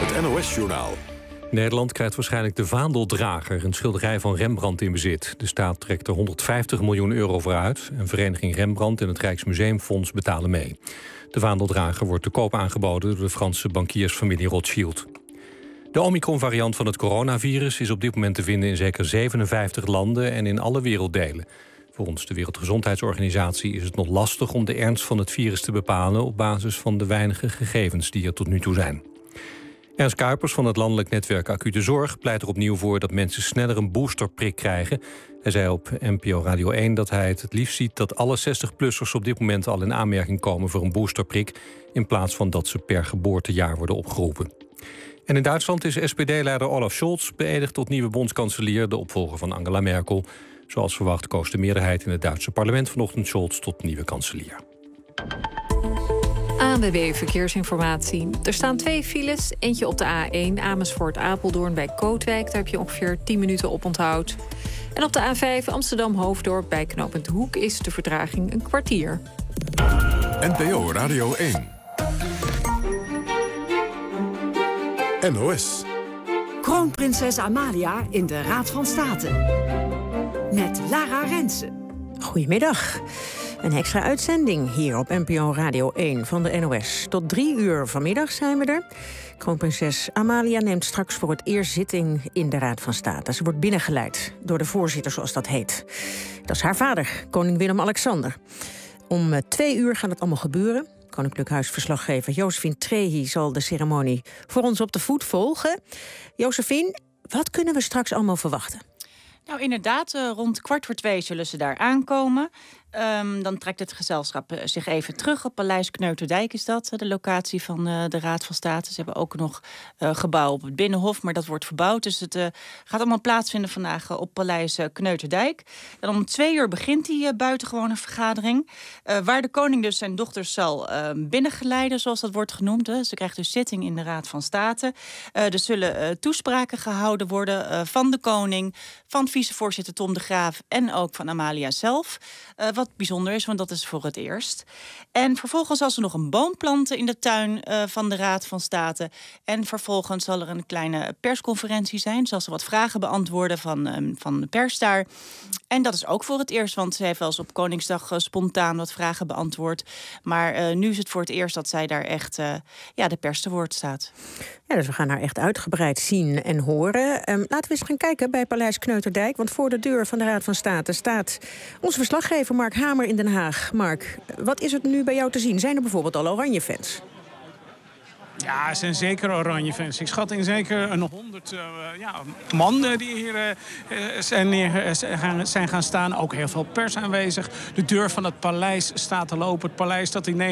Het NOS-journaal. Nederland krijgt waarschijnlijk de Vaandeldrager, een schilderij van Rembrandt, in bezit. De staat trekt er 150 miljoen euro voor uit. En vereniging Rembrandt en het Rijksmuseumfonds betalen mee. De Vaandeldrager wordt te koop aangeboden door de Franse bankiersfamilie Rothschild. De Omicron-variant van het coronavirus is op dit moment te vinden in zeker 57 landen en in alle werelddelen. Volgens de Wereldgezondheidsorganisatie is het nog lastig om de ernst van het virus te bepalen op basis van de weinige gegevens die er tot nu toe zijn. Ernst Kuipers van het landelijk netwerk Acute Zorg pleit er opnieuw voor dat mensen sneller een boosterprik krijgen. Hij zei op NPO Radio 1 dat hij het liefst ziet dat alle 60-plussers op dit moment al in aanmerking komen voor een boosterprik, in plaats van dat ze per geboortejaar worden opgeroepen. En in Duitsland is SPD-leider Olaf Scholz beëdigd tot nieuwe bondskanselier, de opvolger van Angela Merkel. Zoals verwacht koos de meerderheid in het Duitse parlement vanochtend Scholz tot nieuwe kanselier. ANWB Verkeersinformatie. Er staan 2 files. Eentje op de A1 Amersfoort-Apeldoorn bij Kootwijk. Daar heb je ongeveer 10 minuten op onthoud. En op de A5 Amsterdam-Hoofddorp bij knooppunt Hoek is de vertraging een kwartier. NPO Radio 1. NOS. Kroonprinses Amalia in de Raad van State. Met Lara Rensen. Goedemiddag. Een extra uitzending hier op NPO Radio 1 van de NOS. Tot 3 uur vanmiddag zijn we er. Kroonprinses Amalia neemt straks voor het eerst zitting in de Raad van State. Ze wordt binnengeleid door de voorzitter, zoals dat heet. Dat is haar vader, koning Willem-Alexander. Om 2 uur gaat het allemaal gebeuren. Koninklijk Huisverslaggever Josephine Trehi zal de ceremonie voor ons op de voet volgen. Josephine, wat kunnen we straks allemaal verwachten? Nou, inderdaad, rond 2:15 zullen ze daar aankomen. Dan trekt het gezelschap zich even terug. Op Paleis Kneuterdijk is dat, de locatie van de Raad van State. Ze hebben ook nog gebouw op het Binnenhof, maar dat wordt verbouwd. Dus het gaat allemaal plaatsvinden vandaag op Paleis Kneuterdijk. En om 2 uur begint die buitengewone vergadering. Waar de koning dus zijn dochters zal binnengeleiden, zoals dat wordt genoemd. Ze krijgt dus zitting in de Raad van State. Er zullen toespraken gehouden worden van de koning, van vicevoorzitter Tom de Graaf en ook van Amalia zelf. Wat bijzonder is, want dat is voor het eerst. En vervolgens zal ze nog een boom planten in de tuin van de Raad van State. En vervolgens zal er een kleine persconferentie zijn. Zal ze wat vragen beantwoorden van de pers daar. En dat is ook voor het eerst, want ze heeft wel eens op Koningsdag spontaan wat vragen beantwoord. Maar nu is het voor het eerst dat zij daar echt de pers te woord staat. Ja, dus we gaan haar echt uitgebreid zien en horen. Laten we eens gaan kijken bij Paleis Kneuterdijk. Want voor de deur van de Raad van State staat onze verslaggever Mark Hamer in Den Haag. Mark, wat is het nu bij jou te zien? Zijn er bijvoorbeeld al Oranje-fans? Ja, er zijn zeker Oranje-fans. Ik schat in zeker een 100 man die hier zijn gaan staan. Ook heel veel pers aanwezig. De deur van het paleis staat te lopen. Het paleis dat in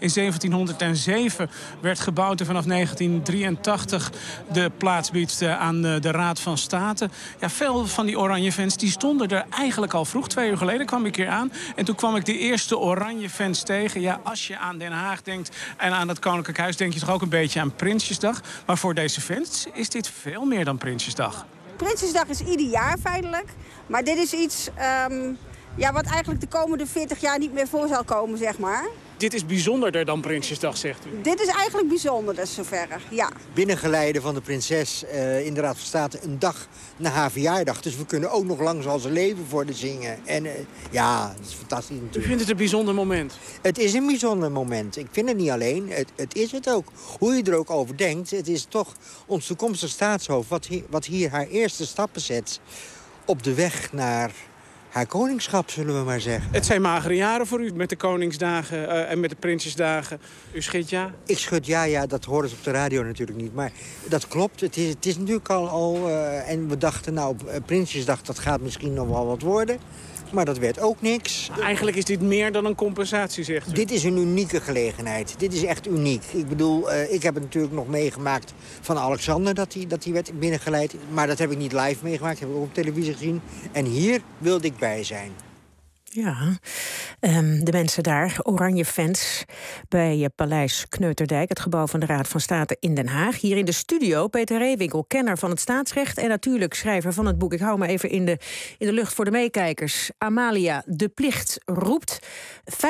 1707 werd gebouwd en vanaf 1983 de plaats biedt aan de Raad van State. Ja, veel van die Oranje-fans die stonden er eigenlijk al vroeg. 2 uur geleden kwam ik hier aan. En toen kwam ik de eerste Oranje-fans tegen. Ja, als je aan Den Haag denkt en aan het Koninklijk Huis, denk je toch ook een beetje aan Prinsjesdag. Maar voor deze fans is dit veel meer dan Prinsjesdag. Prinsjesdag is ieder jaar feitelijk. Maar dit is iets wat eigenlijk de komende 40 jaar niet meer voor zal komen, zeg maar. Dit is bijzonderder dan Prinsjesdag, zegt u? Dit is eigenlijk bijzonderder, zoverre, ja. Binnengeleiden van de prinses in de Raad van State een dag na haar verjaardag. Dus we kunnen ook nog lang zal ze leven voor de zingen. En dat is fantastisch natuurlijk. U vindt het een bijzonder moment? Het is een bijzonder moment. Ik vind het niet alleen, het is het ook. Hoe je er ook over denkt, het is toch ons toekomstig staatshoofd wat hier haar eerste stappen zet op de weg naar haar koningschap, zullen we maar zeggen. Het zijn magere jaren voor u met de Koningsdagen en met de Prinsjesdagen. U schudt ja? Ik schud ja, dat horen ze op de radio natuurlijk niet. Maar dat klopt, het is natuurlijk al en we dachten, Prinsjesdag, dat gaat misschien nog wel wat worden. Maar dat werd ook niks. Eigenlijk is dit meer dan een compensatie, zegt u? Dit is een unieke gelegenheid. Dit is echt uniek. Ik bedoel, ik heb het natuurlijk nog meegemaakt van Alexander, dat hij werd binnengeleid. Maar dat heb ik niet live meegemaakt, dat heb ik ook op televisie gezien. En hier wilde ik bij zijn. Ja, de mensen daar, oranje fans, bij Paleis Kneuterdijk, het gebouw van de Raad van State in Den Haag. Hier in de studio Peter Reewinkel, kenner van het staatsrecht en natuurlijk schrijver van het boek. Ik hou me even in de lucht voor de meekijkers. Amalia, de plicht roept. Fijn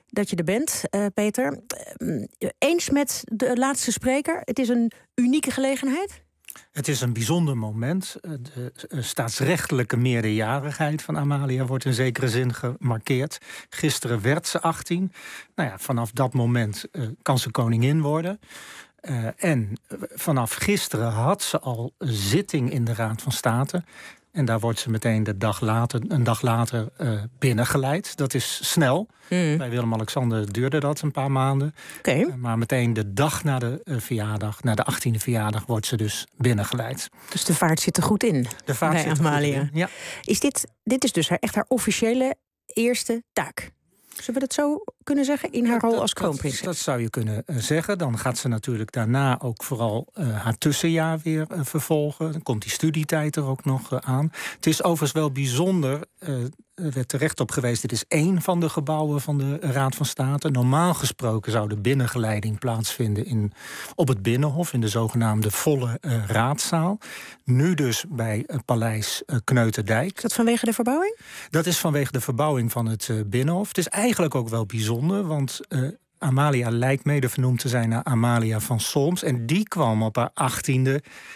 dat je er bent, Peter. Eens met de laatste spreker? Het is een unieke gelegenheid? Het is een bijzonder moment. De staatsrechtelijke meerderjarigheid van Amalia wordt in zekere zin gemarkeerd. Gisteren werd ze 18. Nou ja, vanaf dat moment kan ze koningin worden. En vanaf gisteren had ze al een zitting in de Raad van State. En daar wordt ze meteen een dag later binnengeleid. Dat is snel. Bij Willem-Alexander duurde dat een paar maanden. Maar meteen de dag na de verjaardag, na de 18e verjaardag, wordt ze dus binnengeleid. Dus de vaart zit er goed in bij Amalia. Ja. Is dit is dus echt haar officiële eerste taak? Zullen we dat zo kunnen zeggen, in haar rol als kroonprinses? Dat zou je kunnen zeggen. Dan gaat ze natuurlijk daarna ook vooral haar tussenjaar weer vervolgen. Dan komt die studietijd er ook nog aan. Het is overigens wel bijzonder, er werd terecht op geweest, dit is één van de gebouwen van de Raad van State. Normaal gesproken zou de binnengeleiding plaatsvinden op het Binnenhof, in de zogenaamde volle raadzaal. Nu dus bij Paleis Kneuterdijk. Is dat vanwege de verbouwing? Dat is vanwege de verbouwing van het Binnenhof. Het is eigenlijk ook wel bijzonder, want Amalia lijkt mede vernoemd te zijn naar Amalia van Solms. En die kwam op haar 18e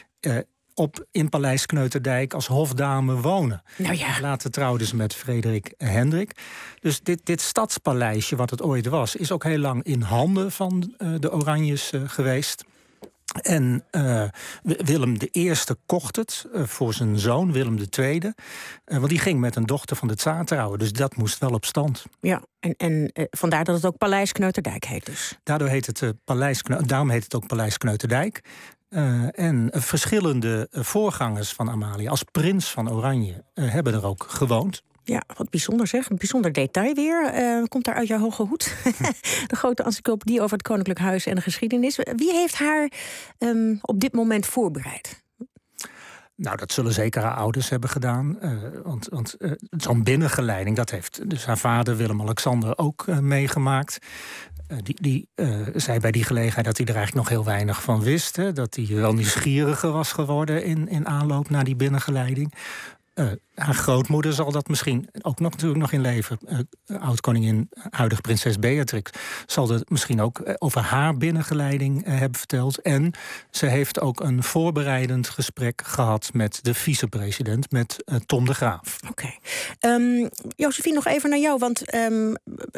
in Paleis Kneuterdijk als hofdame wonen. Nou ja. Later trouwde ze met Frederik Hendrik. Dus dit stadspaleisje, wat het ooit was, is ook heel lang in handen van de Oranjes geweest. En Willem I kocht het voor zijn zoon, Willem II. Want die ging met een dochter van de tsaar trouwen. Dus dat moest wel op stand. Ja, en vandaar dat het ook Paleis Kneuterdijk heet dus. Daarom heet het ook Paleis Kneuterdijk. En verschillende voorgangers van Amalia, als prins van Oranje, hebben er ook gewoond. Ja, wat bijzonder zeg. Een bijzonder detail weer. Komt daar uit jouw hoge hoed. De grote encyclopedie over het Koninklijk Huis en de geschiedenis. Wie heeft haar op dit moment voorbereid? Nou, dat zullen zeker haar ouders hebben gedaan. Want zo'n binnengeleiding, dat heeft dus haar vader Willem-Alexander ook meegemaakt. Die zei bij die gelegenheid dat hij er eigenlijk nog heel weinig van wist. Hè? Dat hij wel nieuwsgieriger was geworden in aanloop naar die binnengeleiding. Haar grootmoeder zal dat misschien ook natuurlijk nog in leven. Oud-koningin, huidige prinses Beatrix, zal het misschien ook over haar binnengeleiding hebben verteld. En ze heeft ook een voorbereidend gesprek gehad met de vicepresident, met Tom de Graaf. Oké. Josephine, nog even naar jou, want in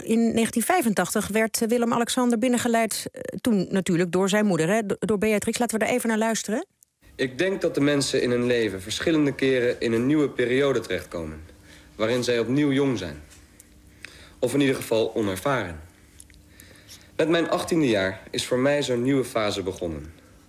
1985 werd Willem-Alexander binnengeleid, toen natuurlijk door zijn moeder, hè, door Beatrix. Laten we daar even naar luisteren. Ik denk dat de mensen in hun leven verschillende keren in een nieuwe periode terechtkomen, waarin zij opnieuw jong zijn. Of in ieder geval onervaren. Met mijn 18e jaar is voor mij zo'n nieuwe fase begonnen.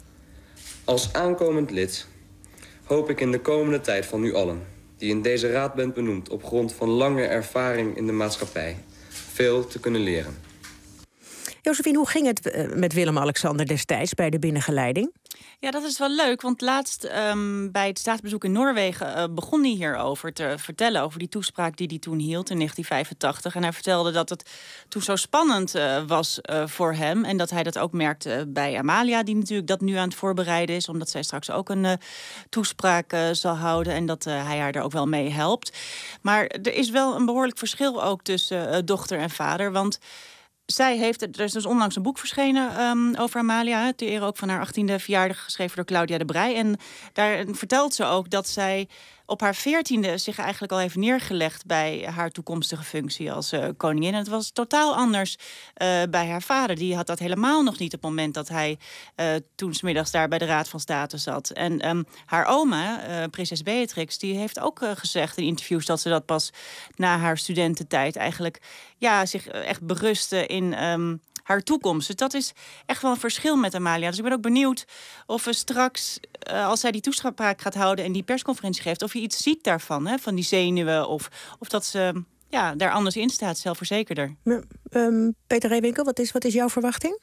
Als aankomend lid hoop ik in de komende tijd van u allen, die in deze raad bent benoemd op grond van lange ervaring in de maatschappij, veel te kunnen leren. Josephine, hoe ging het met Willem-Alexander destijds bij de binnengeleiding? Ja, dat is wel leuk, want laatst bij het staatsbezoek in Noorwegen begon hij hierover te vertellen, over die toespraak die hij toen hield in 1985. En hij vertelde dat het toen zo spannend was voor hem en dat hij dat ook merkte bij Amalia, die natuurlijk dat nu aan het voorbereiden is, omdat zij straks ook een toespraak zal houden en dat hij haar er ook wel mee helpt. Maar er is wel een behoorlijk verschil ook tussen dochter en vader, want zij heeft, er is dus onlangs een boek verschenen over Amalia, ter ere ook van haar 18e verjaardag, geschreven door Claudia de Breij. En daar vertelt ze ook dat zij op haar 14e zich eigenlijk al heeft neergelegd bij haar toekomstige functie als koningin. En het was totaal anders bij haar vader. Die had dat helemaal nog niet op het moment dat hij toen 's middags daar bij de Raad van State zat. En haar oma, prinses Beatrix, die heeft ook gezegd in interviews dat ze dat pas na haar studententijd eigenlijk zich echt berustte in haar toekomst. Dus dat is echt wel een verschil met Amalia. Dus ik ben ook benieuwd of we straks, als zij die toespraak gaat houden en die persconferentie geeft, of je iets ziet daarvan, hè, van die zenuwen, of dat ze daar anders in staat, zelfverzekerder. Peter Reewinkel, wat is jouw verwachting?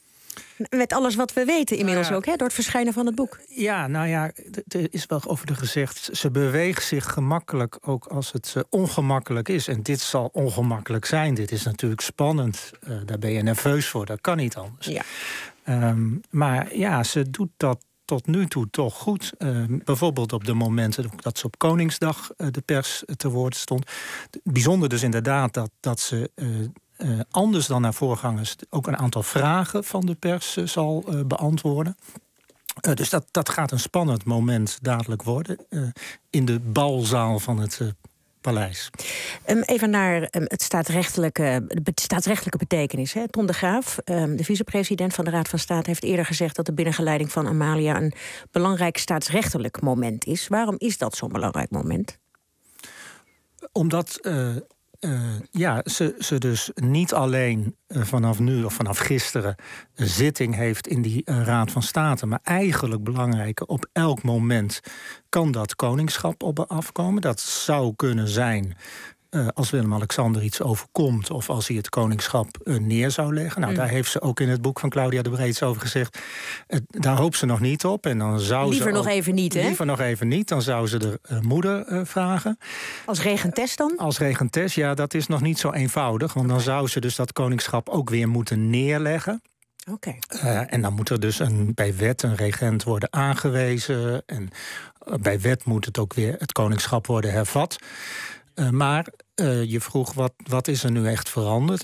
Met alles wat we weten inmiddels ook, hè, door het verschijnen van het boek. Ja, nou ja, er is wel over de gezegd, ze beweegt zich gemakkelijk ook als het ongemakkelijk is. En dit zal ongemakkelijk zijn. Dit is natuurlijk spannend. Daar ben je nerveus voor, dat kan niet anders. Ja. Maar ja, ze doet dat tot nu toe toch goed. Bijvoorbeeld op de momenten dat ze op Koningsdag de pers te woord stond. Bijzonder dus inderdaad dat ze anders dan haar voorgangers ook een aantal vragen van de pers zal beantwoorden. Dus dat gaat een spannend moment dadelijk worden in de balzaal van het paleis. Even naar de staatsrechtelijke betekenis. Hè. Tom de Graaf, de vicepresident van de Raad van State, heeft eerder gezegd dat de binnengeleiding van Amalia een belangrijk staatsrechtelijk moment is. Waarom is dat zo'n belangrijk moment? Omdat ze dus niet alleen vanaf nu of vanaf gisteren een zitting heeft in die Raad van State, maar eigenlijk belangrijker, op elk moment kan dat koningschap op afkomen. Dat zou kunnen zijn als Willem-Alexander iets overkomt of als hij het koningschap neer zou leggen. Nou, daar heeft ze ook in het boek van Claudia de Breed over gezegd. Daar hoopt ze nog niet op. En dan zou liever nog even niet, hè? Liever nog even niet. Dan zou ze de moeder vragen. Als regentes dan? Als regentes, ja, dat is nog niet zo eenvoudig. Want dan zou ze dus dat koningschap ook weer moeten neerleggen. Oké. En dan moet er dus bij wet een regent worden aangewezen. En bij wet moet het ook weer het koningschap worden hervat. Maar je vroeg, wat is er nu echt veranderd?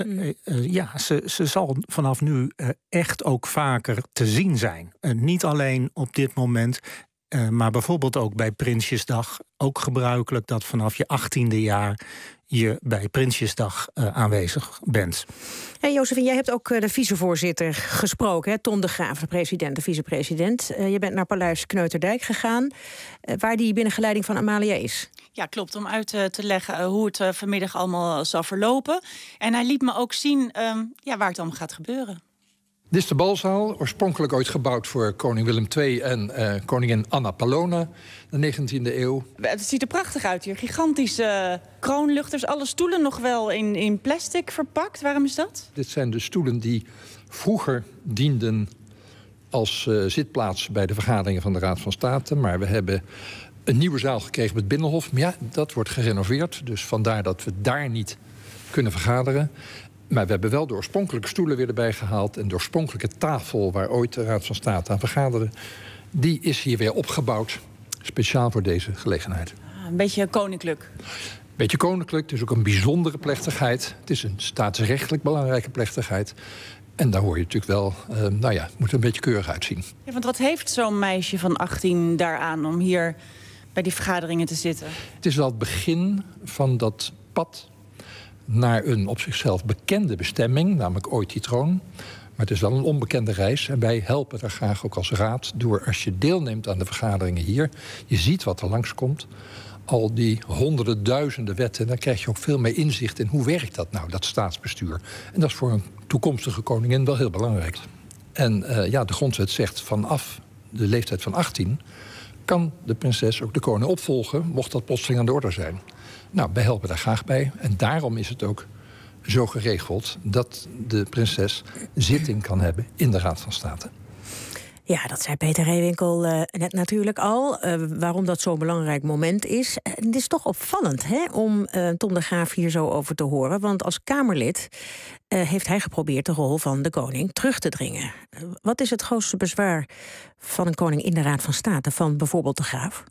Ze zal vanaf nu echt ook vaker te zien zijn. Niet alleen op dit moment, maar bijvoorbeeld ook bij Prinsjesdag. Ook gebruikelijk dat vanaf je 18e jaar je bij Prinsjesdag aanwezig bent. Hey Josephine, jij hebt ook de vicevoorzitter gesproken, hè? Tom de Graaf, de president, de vicepresident. Je bent naar Paleis Kneuterdijk gegaan, waar die binnengeleiding van Amalia is. Ja, klopt. Om uit te leggen hoe het vanmiddag allemaal zal verlopen. En hij liet me ook zien waar het allemaal gaat gebeuren. Dit is de balzaal, oorspronkelijk ooit gebouwd voor koning Willem II en koningin Anna Paulowna, de 19e eeuw. Het ziet er prachtig uit hier. Gigantische kroonluchters. Alle stoelen nog wel in plastic verpakt. Waarom is dat? Dit zijn de stoelen die vroeger dienden als zitplaats bij de vergaderingen van de Raad van State. Maar we hebben een nieuwe zaal gekregen met Binnenhof. Maar ja, dat wordt gerenoveerd. Dus vandaar dat we daar niet kunnen vergaderen. Maar we hebben wel de oorspronkelijke stoelen weer erbij gehaald. En de oorspronkelijke tafel waar ooit de Raad van State aan vergaderde, die is hier weer opgebouwd. Speciaal voor deze gelegenheid. Een beetje koninklijk. Beetje koninklijk. Het is ook een bijzondere plechtigheid. Het is een staatsrechtelijk belangrijke plechtigheid. En daar hoor je natuurlijk wel, het moet er een beetje keurig uitzien. Ja, want wat heeft zo'n meisje van 18 daaraan om hier bij die vergaderingen te zitten? Het is wel het begin van dat pad naar een op zichzelf bekende bestemming, namelijk ooit die troon. Maar het is wel een onbekende reis. En wij helpen daar graag ook als raad door, als je deelneemt aan de vergaderingen hier, je ziet wat er langskomt, al die honderden, duizenden wetten, dan krijg je ook veel meer inzicht in hoe werkt dat nou, dat staatsbestuur. En dat is voor een toekomstige koningin wel heel belangrijk. En de grondwet zegt vanaf de leeftijd van 18 kan de prinses ook de koning opvolgen, mocht dat plotseling aan de orde zijn. Nou, wij helpen daar graag bij. En daarom is het ook zo geregeld dat de prinses zitting kan hebben in de Raad van State. Ja, dat zei Peter Reewinkel net natuurlijk al. Waarom dat zo'n belangrijk moment is. Het is toch opvallend om Tom de Graaf hier zo over te horen. Want als Kamerlid heeft hij geprobeerd de rol van de koning terug te dringen. Wat is het grootste bezwaar van een koning in de Raad van State, van bijvoorbeeld de Graaf?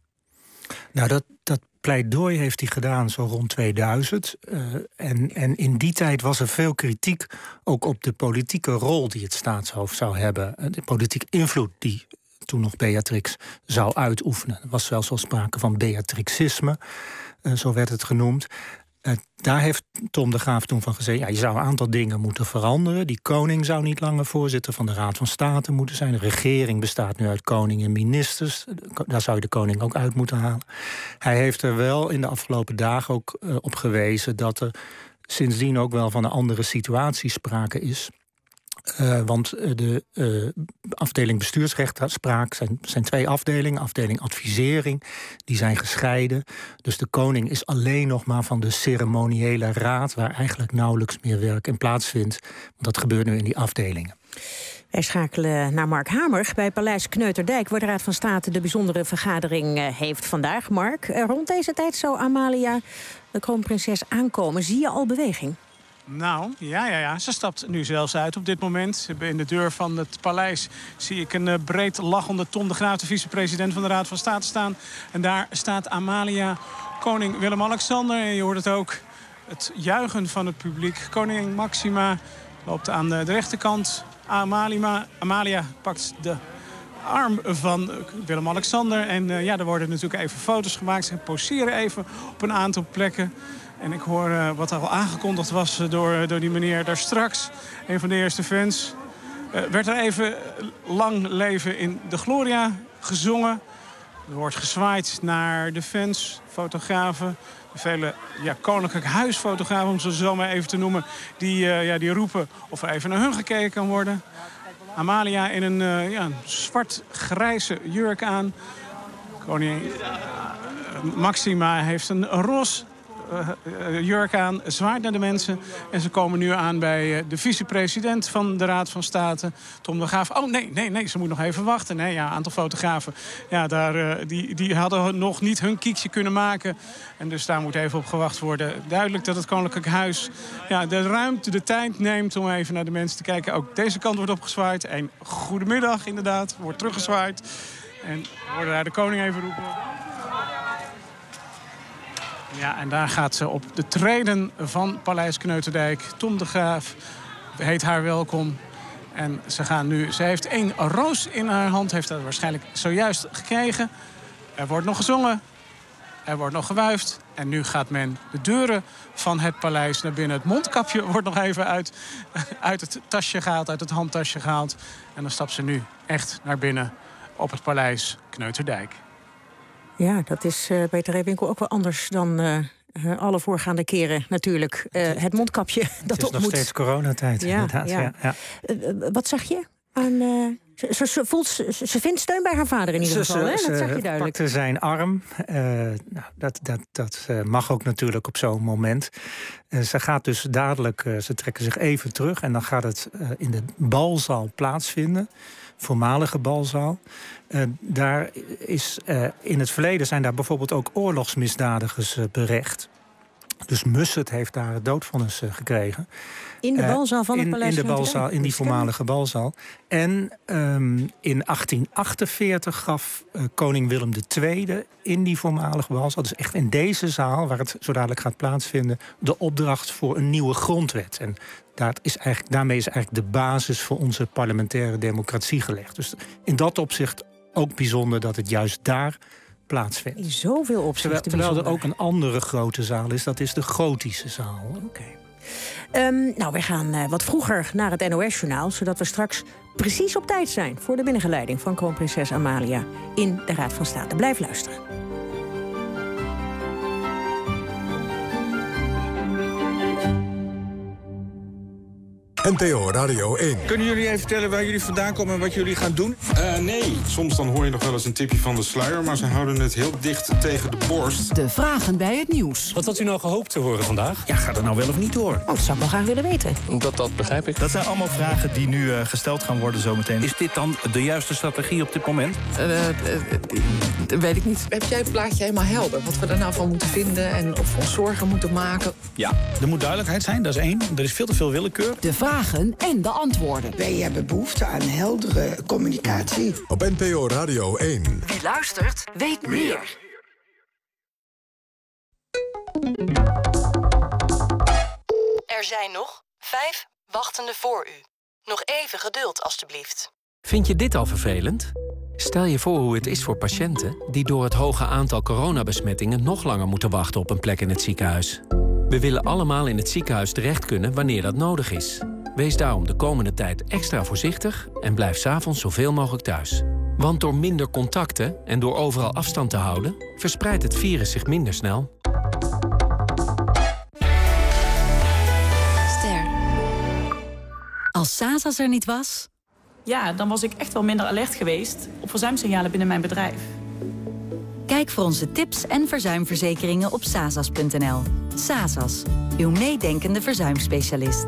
Nou, dat pleidooi heeft hij gedaan zo rond 2000. En in die tijd was er veel kritiek ook op de politieke rol die het staatshoofd zou hebben. De politieke invloed die toen nog Beatrix zou uitoefenen. Er was zelfs al sprake van Beatrixisme, zo werd het genoemd. Daar heeft Tom de Graaf toen van gezegd, je zou een aantal dingen moeten veranderen. Die koning zou niet langer voorzitter van de Raad van State moeten zijn. De regering bestaat nu uit koning en ministers. Daar zou je de koning ook uit moeten halen. Hij heeft er wel in de afgelopen dagen ook op gewezen dat er sindsdien ook wel van een andere situatie sprake is. Want de afdeling bestuursrechtspraak zijn twee afdelingen. Afdeling advisering, die zijn gescheiden. Dus de koning is alleen nog maar van de ceremoniële raad, waar eigenlijk nauwelijks meer werk in plaatsvindt. Want dat gebeurt nu in die afdelingen. Wij schakelen naar Mark Hamer bij Paleis Kneuterdijk, waar de Raad van State de bijzondere vergadering heeft vandaag. Mark, rond deze tijd zou Amalia, de kroonprinses, aankomen. Zie je al beweging? Nou, ja. Ze stapt nu zelfs uit op dit moment. In de deur van het paleis zie ik een breed lachende Tom de Graaf, de vicepresident van de Raad van State, staan. En daar staat Amalia, koning Willem-Alexander. En je hoort het ook, het juichen van het publiek. Koningin Maxima loopt aan de rechterkant. Amalia pakt de arm van Willem-Alexander. En er worden natuurlijk even foto's gemaakt. Ze poseren even op een aantal plekken. En ik hoor wat al aangekondigd was door die meneer daar straks. Een van de eerste fans. Werd er even lang leven in de Gloria gezongen. Er wordt gezwaaid naar de fans, fotografen. De vele koninklijk huisfotografen, om ze zo maar even te noemen. Die roepen of er even naar hun gekeken kan worden. Amalia in een zwart-grijze jurk aan. Koningin Maxima heeft een roze jurk aan, zwaait naar de mensen. En ze komen nu aan bij de vicepresident van de Raad van State, Tom de Graaf. Oh, nee, ze moet nog even wachten. Nee, een aantal fotografen, die hadden nog niet hun kiekje kunnen maken. En dus daar moet even op gewacht worden. Duidelijk dat het Koninklijk Huis de ruimte, de tijd neemt om even naar de mensen te kijken. Ook deze kant wordt opgezwaaid. En goedemiddag, inderdaad, wordt teruggezwaaid. En we horen daar de koning even roepen. Ja, en daar gaat ze op de treden van Paleis Kneuterdijk. Tom de Graaf heet haar welkom. En ze heeft 1 roos in haar hand. Heeft dat waarschijnlijk zojuist gekregen. Er wordt nog gezongen. Er wordt nog gewuifd. En nu gaat men de deuren van het paleis naar binnen. Het mondkapje wordt nog even uit het tasje gehaald, uit het handtasje gehaald. En dan stapt ze nu echt naar binnen op het Paleis Kneuterdijk. Ja, dat is bij Therese Winkel ook wel anders dan alle voorgaande keren natuurlijk. Het mondkapje dat op moet. Het is nog steeds coronatijd, inderdaad. Ja. Wat zag je? Ze vindt steun bij haar vader in ieder geval, hè? Dat zag je duidelijk. Ze pakte zijn arm. Dat mag ook natuurlijk op zo'n moment. Ze gaat dus dadelijk, ze trekken zich even terug. En dan gaat het in de balzaal plaatsvinden. Voormalige balzaal. Daar is in het verleden zijn daar bijvoorbeeld ook oorlogsmisdadigers berecht. Dus Mussert heeft daar het doodvonnis gekregen. In de balzaal van het Paleis? In de balzaal, in die voormalige balzaal. En in 1848 gaf koning Willem II in die voormalige balzaal, dus echt in deze zaal, waar het zo dadelijk gaat plaatsvinden, de opdracht voor een nieuwe grondwet. En daarmee is eigenlijk de basis voor onze parlementaire democratie gelegd. Dus in dat opzicht ook bijzonder dat het juist daar plaatsvindt. In zoveel opzichten terwijl er ook een andere grote zaal is, dat is de gotische zaal. Oké. Wij gaan wat vroeger naar het NOS-journaal, zodat we straks precies op tijd zijn voor de binnengeleiding van kroonprinses Amalia in de Raad van State. Blijf luisteren. NPO Radio 1. Kunnen jullie even vertellen waar jullie vandaan komen en wat jullie gaan doen? Nee. Soms dan hoor je nog wel eens een tipje van de sluier, maar ze houden het heel dicht tegen de borst. De vragen bij het nieuws. Wat had u nou gehoopt te horen vandaag? Ja, gaat het nou wel of niet door? Dat zou ik wel graag willen weten. Dat begrijp ik. Dat zijn allemaal vragen die nu gesteld gaan worden zometeen. Is dit dan de juiste strategie op dit moment? Weet ik niet. Heb jij het plaatje helemaal helder? Wat we er nou van moeten vinden en of we ons zorgen moeten maken? Ja, er moet duidelijkheid zijn, dat is 1. Er is veel te veel willekeur. De vragen en de antwoorden. Wij hebben behoefte aan heldere communicatie. Op NPO Radio 1. Wie luistert, weet meer. Er zijn nog 5 wachtenden voor u. Nog even geduld, alstublieft. Vind je dit al vervelend? Stel je voor hoe het is voor patiënten die door het hoge aantal coronabesmettingen nog langer moeten wachten op een plek in het ziekenhuis. We willen allemaal in het ziekenhuis terecht kunnen wanneer dat nodig is. Wees daarom de komende tijd extra voorzichtig en blijf 's avonds zoveel mogelijk thuis. Want door minder contacten en door overal afstand te houden, verspreidt het virus zich minder snel. Ster. Als Sasas er niet was? Ja, dan was ik echt wel minder alert geweest op verzuimsignalen binnen mijn bedrijf. Kijk voor onze tips en verzuimverzekeringen op sasas.nl. Sasas, uw meedenkende verzuimspecialist.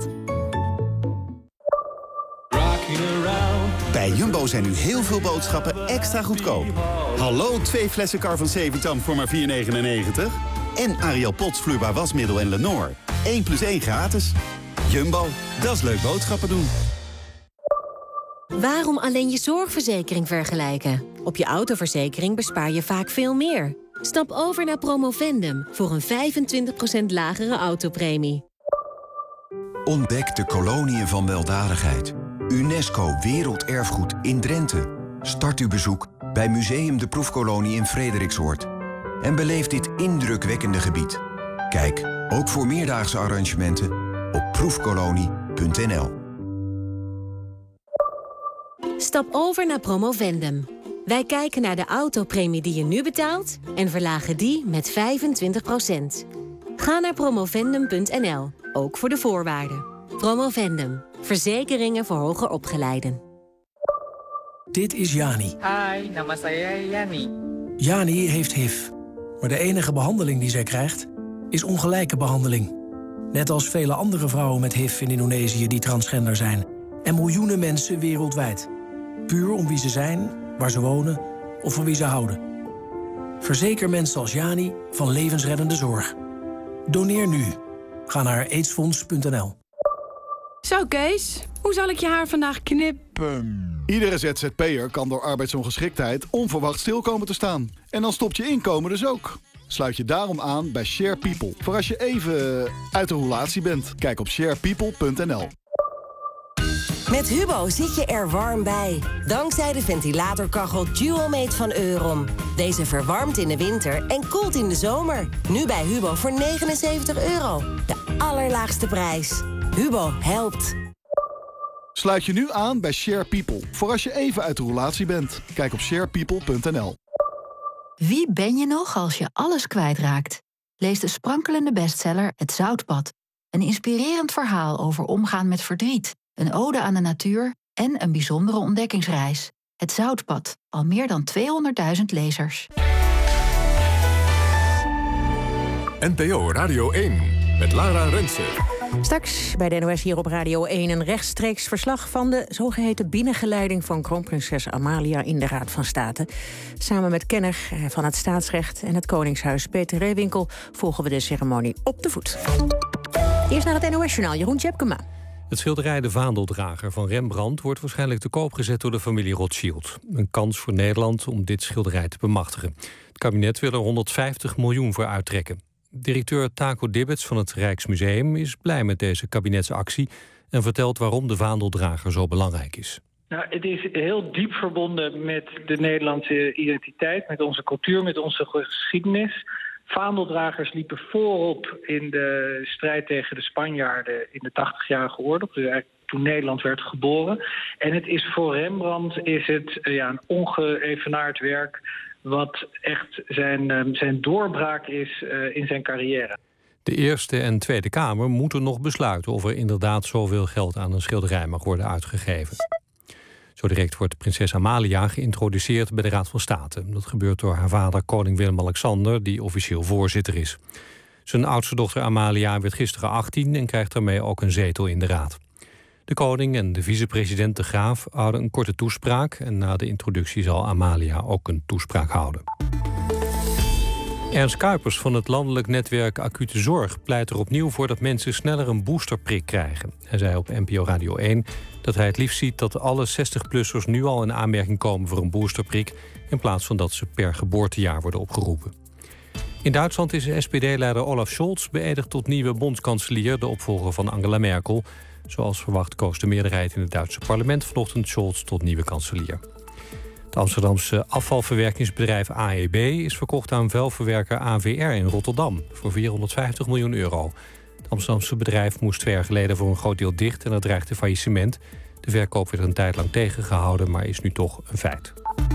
Bij Jumbo zijn nu heel veel boodschappen extra goedkoop. Hallo, 2 flessen Carvan Sevitam voor maar €4,99. En Ariel Pots vloeibaar wasmiddel en Lenor. 1 + 1 gratis. Jumbo, dat is leuk boodschappen doen. Waarom alleen je zorgverzekering vergelijken? Op je autoverzekering bespaar je vaak veel meer. Stap over naar Promovendum voor een 25% lagere autopremie. Ontdek de koloniën van weldadigheid. UNESCO Werelderfgoed in Drenthe. Start uw bezoek bij Museum de Proefkolonie in Frederiksoord. En beleef dit indrukwekkende gebied. Kijk, ook voor meerdaagse arrangementen, op proefkolonie.nl. Stap over naar Promovendum. Wij kijken naar de autopremie die je nu betaalt en verlagen die met 25%. Ga naar promovendum.nl, ook voor de voorwaarden. Promovendum, verzekeringen voor hoger opgeleiden. Dit is Jani. Hi, nama saya Yani. Jani heeft HIV. Maar de enige behandeling die zij krijgt, is ongelijke behandeling. Net als vele andere vrouwen met HIV in Indonesië die transgender zijn. En miljoenen mensen wereldwijd. Puur om wie ze zijn, waar ze wonen of van wie ze houden. Verzeker mensen als Jani van levensreddende zorg. Doneer nu. Ga naar aidsfonds.nl. Zo Kees, hoe zal ik je haar vandaag knippen? Iedere ZZP'er kan door arbeidsongeschiktheid onverwacht stil komen te staan. En dan stopt je inkomen dus ook. Sluit je daarom aan bij Share People. Voor als je even uit de roulatie bent. Kijk op sharepeople.nl. Met Hubo zit je er warm bij. Dankzij de ventilatorkachel Dual-Mate van Euron. Deze verwarmt in de winter en koelt in de zomer. Nu bij Hubo voor €79. De allerlaagste prijs. Hubo helpt. Sluit je nu aan bij Share People. Voor als je even uit de roulatie bent. Kijk op sharepeople.nl. Wie ben je nog als je alles kwijtraakt? Lees de sprankelende bestseller Het Zoutpad. Een inspirerend verhaal over omgaan met verdriet. Een ode aan de natuur en een bijzondere ontdekkingsreis. Het Zoutpad. Al meer dan 200.000 lezers. NPO Radio 1 met Lara Rensen. Straks bij de NOS hier op Radio 1 een rechtstreeks verslag van de zogeheten binnengeleiding van kroonprinses Amalia in de Raad van State. Samen met kenner van het staatsrecht en het Koningshuis Peter Reewinkel volgen we de ceremonie op de voet. Eerst naar het NOS-journaal, Jeroen Tjepkema. Het schilderij De Vaandeldrager van Rembrandt wordt waarschijnlijk te koop gezet door de familie Rothschild. Een kans voor Nederland om dit schilderij te bemachtigen. Het kabinet wil er 150 miljoen voor uittrekken. Directeur Taco Dibbets van het Rijksmuseum is blij met deze kabinetsactie en vertelt waarom de Vaandeldrager zo belangrijk is. Nou, het is heel diep verbonden met de Nederlandse identiteit, met onze cultuur, met onze geschiedenis. Vaandeldragers liepen voorop in de strijd tegen de Spanjaarden in de 80-jarige oorlog. Dus eigenlijk toen Nederland werd geboren. En het is voor Rembrandt een ongeëvenaard werk wat echt zijn doorbraak is in zijn carrière. De Eerste en Tweede Kamer moeten nog besluiten of er inderdaad zoveel geld aan een schilderij mag worden uitgegeven. Zo direct wordt prinses Amalia geïntroduceerd bij de Raad van State. Dat gebeurt door haar vader koning Willem-Alexander, die officieel voorzitter is. Zijn oudste dochter Amalia werd gisteren 18 en krijgt daarmee ook een zetel in de Raad. De koning en de vicepresident De Graaf houden een korte toespraak en na de introductie zal Amalia ook een toespraak houden. Ernst Kuipers van het landelijk netwerk Acute Zorg pleit er opnieuw voor dat mensen sneller een boosterprik krijgen. Hij zei op NPO Radio 1 dat hij het liefst ziet dat alle 60-plussers nu al in aanmerking komen voor een boosterprik in plaats van dat ze per geboortejaar worden opgeroepen. In Duitsland is SPD-leider Olaf Scholz beëdigd tot nieuwe bondskanselier, de opvolger van Angela Merkel. Zoals verwacht koos de meerderheid in het Duitse parlement vanochtend Scholz tot nieuwe kanselier. Het Amsterdamse afvalverwerkingsbedrijf AEB is verkocht aan vuilverwerker AVR in Rotterdam voor €450 miljoen. Het Amsterdamse bedrijf moest 2 jaar geleden voor een groot deel dicht en dat dreigde faillissement. De verkoop werd een tijd lang tegengehouden, maar is nu toch een feit.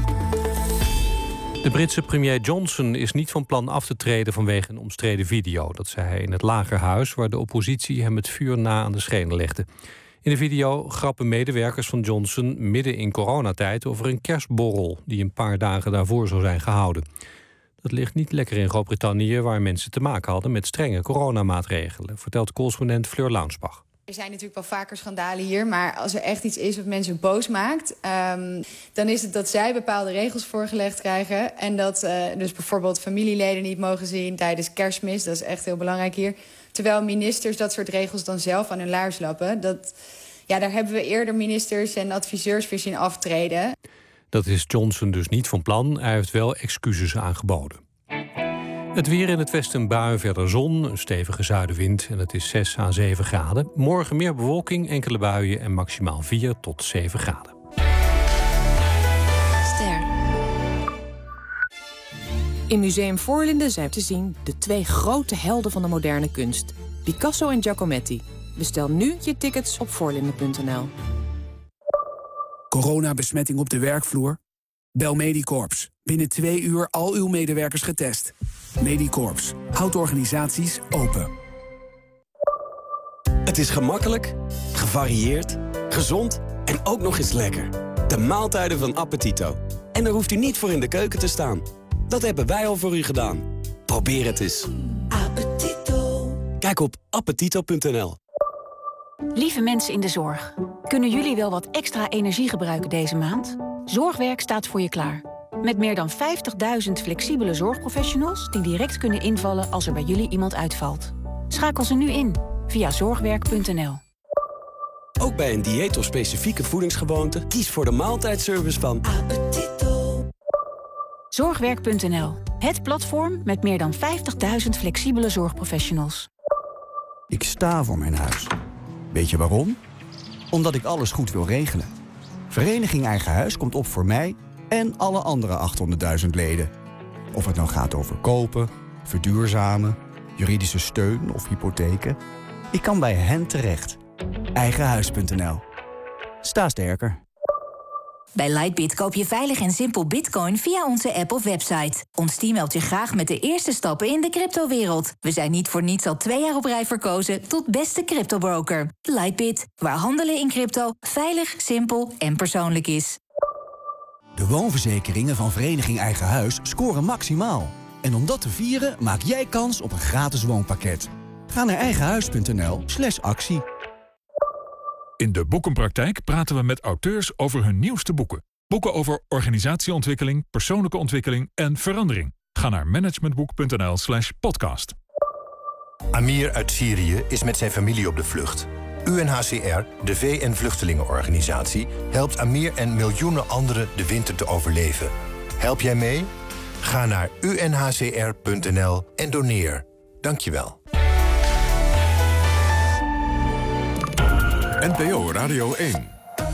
De Britse premier Johnson is niet van plan af te treden vanwege een omstreden video. Dat zei hij in het Lagerhuis, waar de oppositie hem het vuur na aan de schenen legde. In de video grappen medewerkers van Johnson midden in coronatijd over een kerstborrel die een paar dagen daarvoor zou zijn gehouden. Dat ligt niet lekker in Groot-Brittannië, waar mensen te maken hadden met strenge coronamaatregelen, vertelt correspondent Fleur Launsbach. Er zijn natuurlijk wel vaker schandalen hier, maar als er echt iets is wat mensen boos maakt, dan is het dat zij bepaalde regels voorgelegd krijgen. En dat dus bijvoorbeeld familieleden niet mogen zien tijdens Kerstmis. Dat is echt heel belangrijk hier. Terwijl ministers dat soort regels dan zelf aan hun laars lappen. Daar hebben we eerder ministers en adviseurs voor zien aftreden. Dat is Johnson dus niet van plan. Hij heeft wel excuses aangeboden. Het weer in het westen een bui, verder zon, een stevige zuidenwind en het is 6 à 7 graden. Morgen meer bewolking, enkele buien en maximaal 4 tot 7 graden. Ster. In Museum Voorlinden zijn te zien de 2 grote helden van de moderne kunst. Picasso en Giacometti. Bestel nu je tickets op voorlinden.nl. Coronabesmetting op de werkvloer? Bel Medicorps. Binnen 2 uur al uw medewerkers getest. Medicorps. Houdt organisaties open. Het is gemakkelijk, gevarieerd, gezond en ook nog eens lekker. De maaltijden van Appetito. En daar hoeft u niet voor in de keuken te staan. Dat hebben wij al voor u gedaan. Probeer het eens. Appetito. Kijk op appetito.nl. Lieve mensen in de zorg, kunnen jullie wel wat extra energie gebruiken deze maand? Zorgwerk staat voor je klaar. Met meer dan 50.000 flexibele zorgprofessionals die direct kunnen invallen als er bij jullie iemand uitvalt. Schakel ze nu in via zorgwerk.nl. Ook bij een dieet of specifieke voedingsgewoonte, kies voor de maaltijdservice van Appetito. Zorgwerk.nl, het platform met meer dan 50.000 flexibele zorgprofessionals. Ik sta voor mijn huis. Weet je waarom? Omdat ik alles goed wil regelen. Vereniging Eigen Huis komt op voor mij en alle andere 800.000 leden. Of het nou gaat over kopen, verduurzamen, juridische steun of hypotheken. Ik kan bij hen terecht. Eigenhuis.nl. Sta sterker. Bij Lightbit koop je veilig en simpel bitcoin via onze app of website. Ons team helpt je graag met de eerste stappen in de cryptowereld. We zijn niet voor niets al 2 jaar op rij verkozen tot beste cryptobroker. Lightbit, waar handelen in crypto veilig, simpel en persoonlijk is. De woonverzekeringen van Vereniging Eigen Huis scoren maximaal. En om dat te vieren maak jij kans op een gratis woonpakket. Ga naar eigenhuis.nl/actie. In de Boekenpraktijk praten we met auteurs over hun nieuwste boeken. Boeken over organisatieontwikkeling, persoonlijke ontwikkeling en verandering. Ga naar managementboek.nl/podcast. Amir uit Syrië is met zijn familie op de vlucht. UNHCR, de VN-vluchtelingenorganisatie, helpt Amir en miljoenen anderen de winter te overleven. Help jij mee? Ga naar unhcr.nl en doneer. Dank je wel. NPO Radio 1.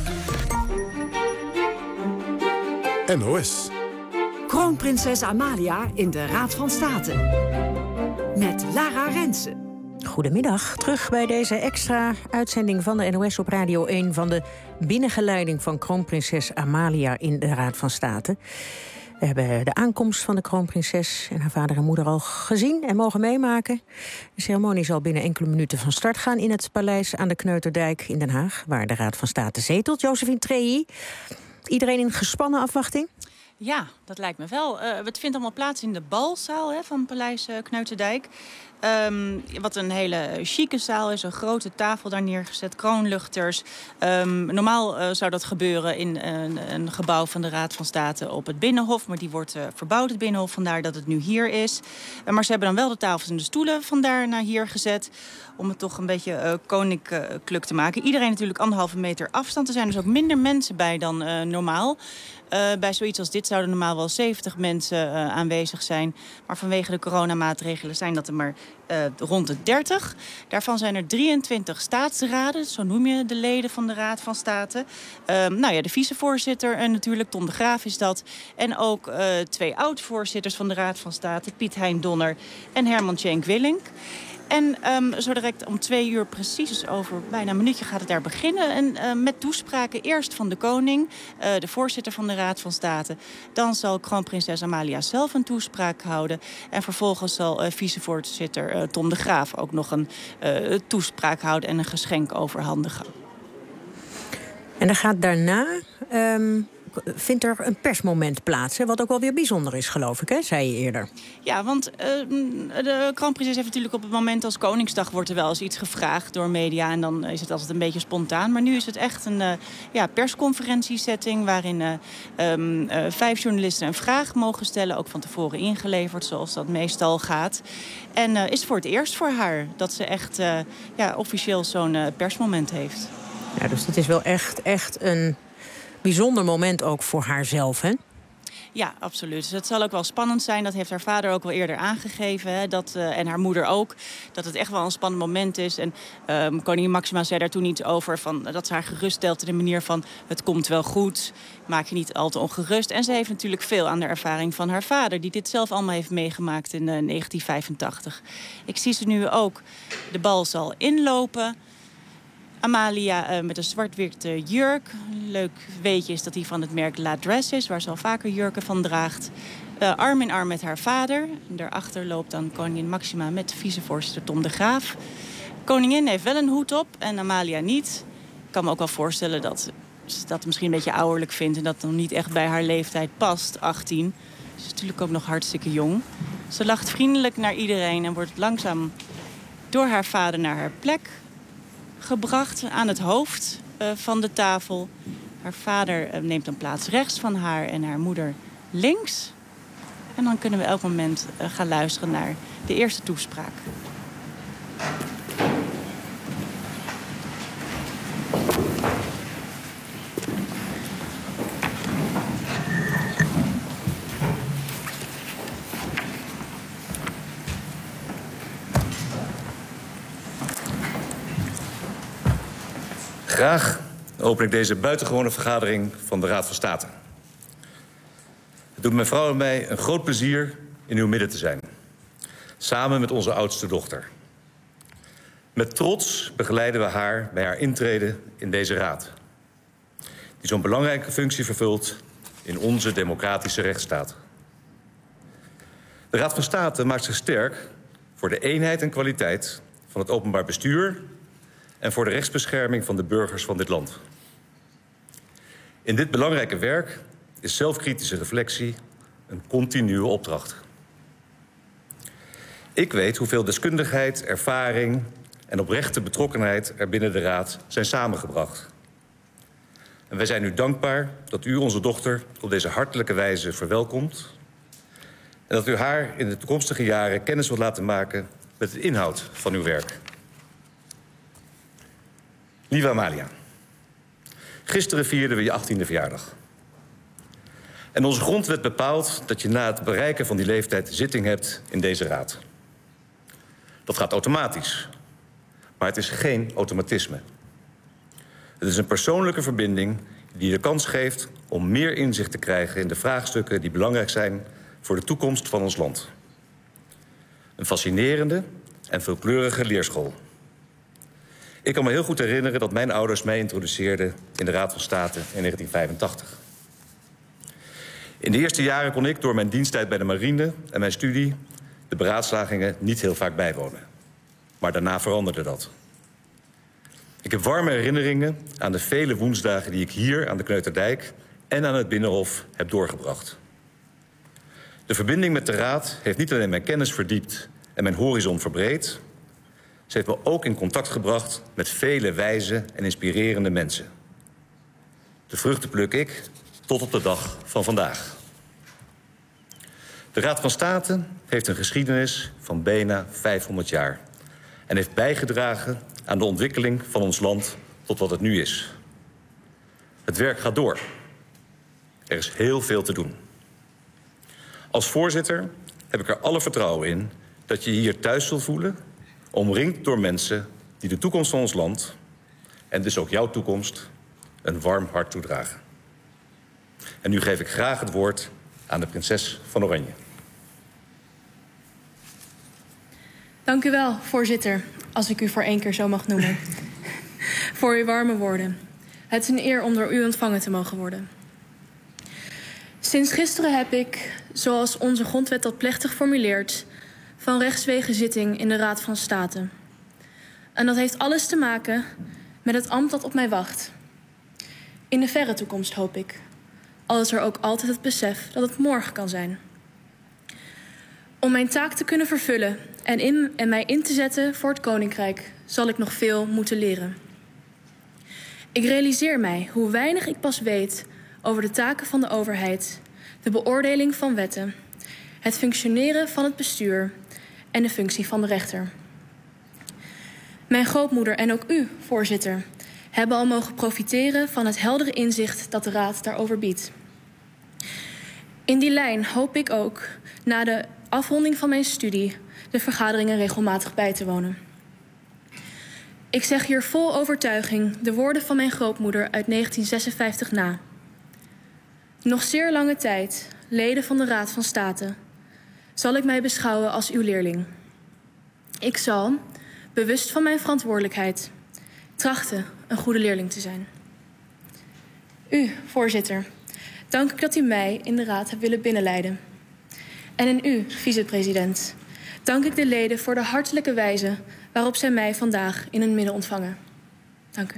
NOS. Kroonprinses Amalia in de Raad van State. Met Lara Rensen. Goedemiddag, terug bij deze extra uitzending van de NOS op Radio 1... van de binnengeleiding van kroonprinses Amalia in de Raad van State. We hebben de aankomst van de kroonprinses en haar vader en moeder al gezien en mogen meemaken. De ceremonie zal binnen enkele minuten van start gaan in het paleis aan de Kneuterdijk in Den Haag, waar de Raad van State zetelt. Josephine Trehi, iedereen in gespannen afwachting? Ja, dat lijkt me wel. Het vindt allemaal plaats in de balzaal van Paleis Kneuterdijk. Wat een hele chique zaal is. Een grote tafel daar neergezet, kroonluchters. Normaal zou dat gebeuren in een gebouw van de Raad van State op het Binnenhof. Maar die wordt verbouwd, het Binnenhof, vandaar dat het nu hier is. Maar ze hebben dan wel de tafels en de stoelen vandaar naar hier gezet. Om het toch een beetje koninklijk te maken. Iedereen natuurlijk 1,5 meter afstand. Er zijn dus ook minder mensen bij dan normaal. Bij zoiets als dit zouden normaal wel 70 mensen aanwezig zijn. Maar vanwege de coronamaatregelen zijn dat er maar rond de 30. Daarvan zijn er 23 staatsraden, zo noem je de leden van de Raad van State. De vicevoorzitter natuurlijk, Tom de Graaf is dat. En ook 2 oud-voorzitters van de Raad van State, Piet Hein Donner en Herman Tjenk Willink. En zo direct om 2 uur precies, dus over bijna een minuutje gaat het daar beginnen. En met toespraken eerst van de koning, de voorzitter van de Raad van State. Dan zal kroonprinses Amalia zelf een toespraak houden. En vervolgens zal vicevoorzitter Tom de Graaf ook nog een toespraak houden en een geschenk overhandigen. En dan gaat daarna... vindt er een persmoment plaats, hè? Wat ook wel weer bijzonder is, geloof ik, hè? Zei je eerder. Ja, want de kroonprinses heeft natuurlijk op het moment als Koningsdag wordt er wel eens iets gevraagd door media en dan is het altijd een beetje spontaan. Maar nu is het echt een persconferentiesetting waarin 5 journalisten een vraag mogen stellen, ook van tevoren ingeleverd, zoals dat meestal gaat. En is het voor het eerst voor haar dat ze echt officieel zo'n persmoment heeft. Ja, dus het is wel echt een bijzonder moment ook voor haarzelf, hè? Ja, absoluut. Dus het zal ook wel spannend zijn. Dat heeft haar vader ook wel eerder aangegeven. Hè, en haar moeder ook. Dat het echt wel een spannend moment is. En koningin Máxima zei daar toen iets over. Dat ze haar geruststelt in de manier van... het komt wel goed, maak je niet al te ongerust. En ze heeft natuurlijk veel aan de ervaring van haar vader... die dit zelf allemaal heeft meegemaakt in 1985. Ik zie ze nu ook de bal zal inlopen... Amalia met een zwart-witte jurk. Leuk weetje is dat hij van het merk La Dress is... waar ze al vaker jurken van draagt. Arm in arm met haar vader. En daarachter loopt dan koningin Máxima met vicevoorzitter Tom de Graaf. Koningin heeft wel een hoed op en Amalia niet. Ik kan me ook wel voorstellen dat ze dat misschien een beetje ouderlijk vindt... en dat nog niet echt bij haar leeftijd past, 18. Ze is natuurlijk ook nog hartstikke jong. Ze lacht vriendelijk naar iedereen en wordt langzaam door haar vader naar haar plek... gebracht aan het hoofd van de tafel. Haar vader neemt dan plaats rechts van haar en haar moeder links. En dan kunnen we elk moment gaan luisteren naar de eerste toespraak. Graag open ik deze buitengewone vergadering van de Raad van State. Het doet mijn vrouw en mij een groot plezier in uw midden te zijn. Samen met onze oudste dochter. Met trots begeleiden we haar bij haar intrede in deze raad. Die zo'n belangrijke functie vervult in onze democratische rechtsstaat. De Raad van State maakt zich sterk voor de eenheid en kwaliteit van het openbaar bestuur... en voor de rechtsbescherming van de burgers van dit land. In dit belangrijke werk is zelfkritische reflectie een continue opdracht. Ik weet hoeveel deskundigheid, ervaring en oprechte betrokkenheid er binnen de Raad zijn samengebracht. En wij zijn u dankbaar dat u onze dochter op deze hartelijke wijze verwelkomt... en dat u haar in de toekomstige jaren kennis wilt laten maken met de inhoud van uw werk. Lieve Amalia, gisteren vierden we je 18e verjaardag. En onze grondwet bepaalt dat je na het bereiken van die leeftijd zitting hebt in deze raad. Dat gaat automatisch, maar het is geen automatisme. Het is een persoonlijke verbinding die je de kans geeft om meer inzicht te krijgen in de vraagstukken die belangrijk zijn voor de toekomst van ons land. Een fascinerende en veelkleurige leerschool. Ik kan me heel goed herinneren dat mijn ouders mij introduceerden in de Raad van State in 1985. In de eerste jaren kon ik door mijn diensttijd bij de marine en mijn studie de beraadslagingen niet heel vaak bijwonen. Maar daarna veranderde dat. Ik heb warme herinneringen aan de vele woensdagen die ik hier aan de Kneuterdijk en aan het Binnenhof heb doorgebracht. De verbinding met de Raad heeft niet alleen mijn kennis verdiept en mijn horizon verbreed. Ze heeft me ook in contact gebracht met vele wijze en inspirerende mensen. De vruchten pluk ik tot op de dag van vandaag. De Raad van State heeft een geschiedenis van bijna 500 jaar... en heeft bijgedragen aan de ontwikkeling van ons land tot wat het nu is. Het werk gaat door. Er is heel veel te doen. Als voorzitter heb ik er alle vertrouwen in dat je je hier thuis zult voelen... omringd door mensen die de toekomst van ons land... en dus ook jouw toekomst, een warm hart toedragen. En nu geef ik graag het woord aan de prinses van Oranje. Dank u wel, voorzitter, als ik u voor 1 keer zo mag noemen. Voor uw warme woorden. Het is een eer om door u ontvangen te mogen worden. Sinds gisteren heb ik, zoals onze grondwet dat plechtig formuleert... van rechtswege zitting in de Raad van State. En dat heeft alles te maken met het ambt dat op mij wacht. In de verre toekomst, hoop ik. Al is er ook altijd het besef dat het morgen kan zijn. Om mijn taak te kunnen vervullen en mij in te zetten voor het Koninkrijk... zal ik nog veel moeten leren. Ik realiseer mij hoe weinig ik pas weet over de taken van de overheid... de beoordeling van wetten, het functioneren van het bestuur... en de functie van de rechter. Mijn grootmoeder en ook u, voorzitter... hebben al mogen profiteren van het heldere inzicht dat de Raad daarover biedt. In die lijn hoop ik ook, na de afronding van mijn studie, de vergaderingen regelmatig bij te wonen. Ik zeg hier vol overtuiging de woorden van mijn grootmoeder uit 1956 na. Nog zeer lange tijd, leden van de Raad van State, zal ik mij beschouwen als uw leerling. Ik zal, bewust van mijn verantwoordelijkheid, trachten een goede leerling te zijn. U, voorzitter, dank ik dat u mij in de Raad hebt willen binnenleiden. En in u, vicepresident, dank ik de leden voor de hartelijke wijze waarop zij mij vandaag in hun midden ontvangen. Dank u.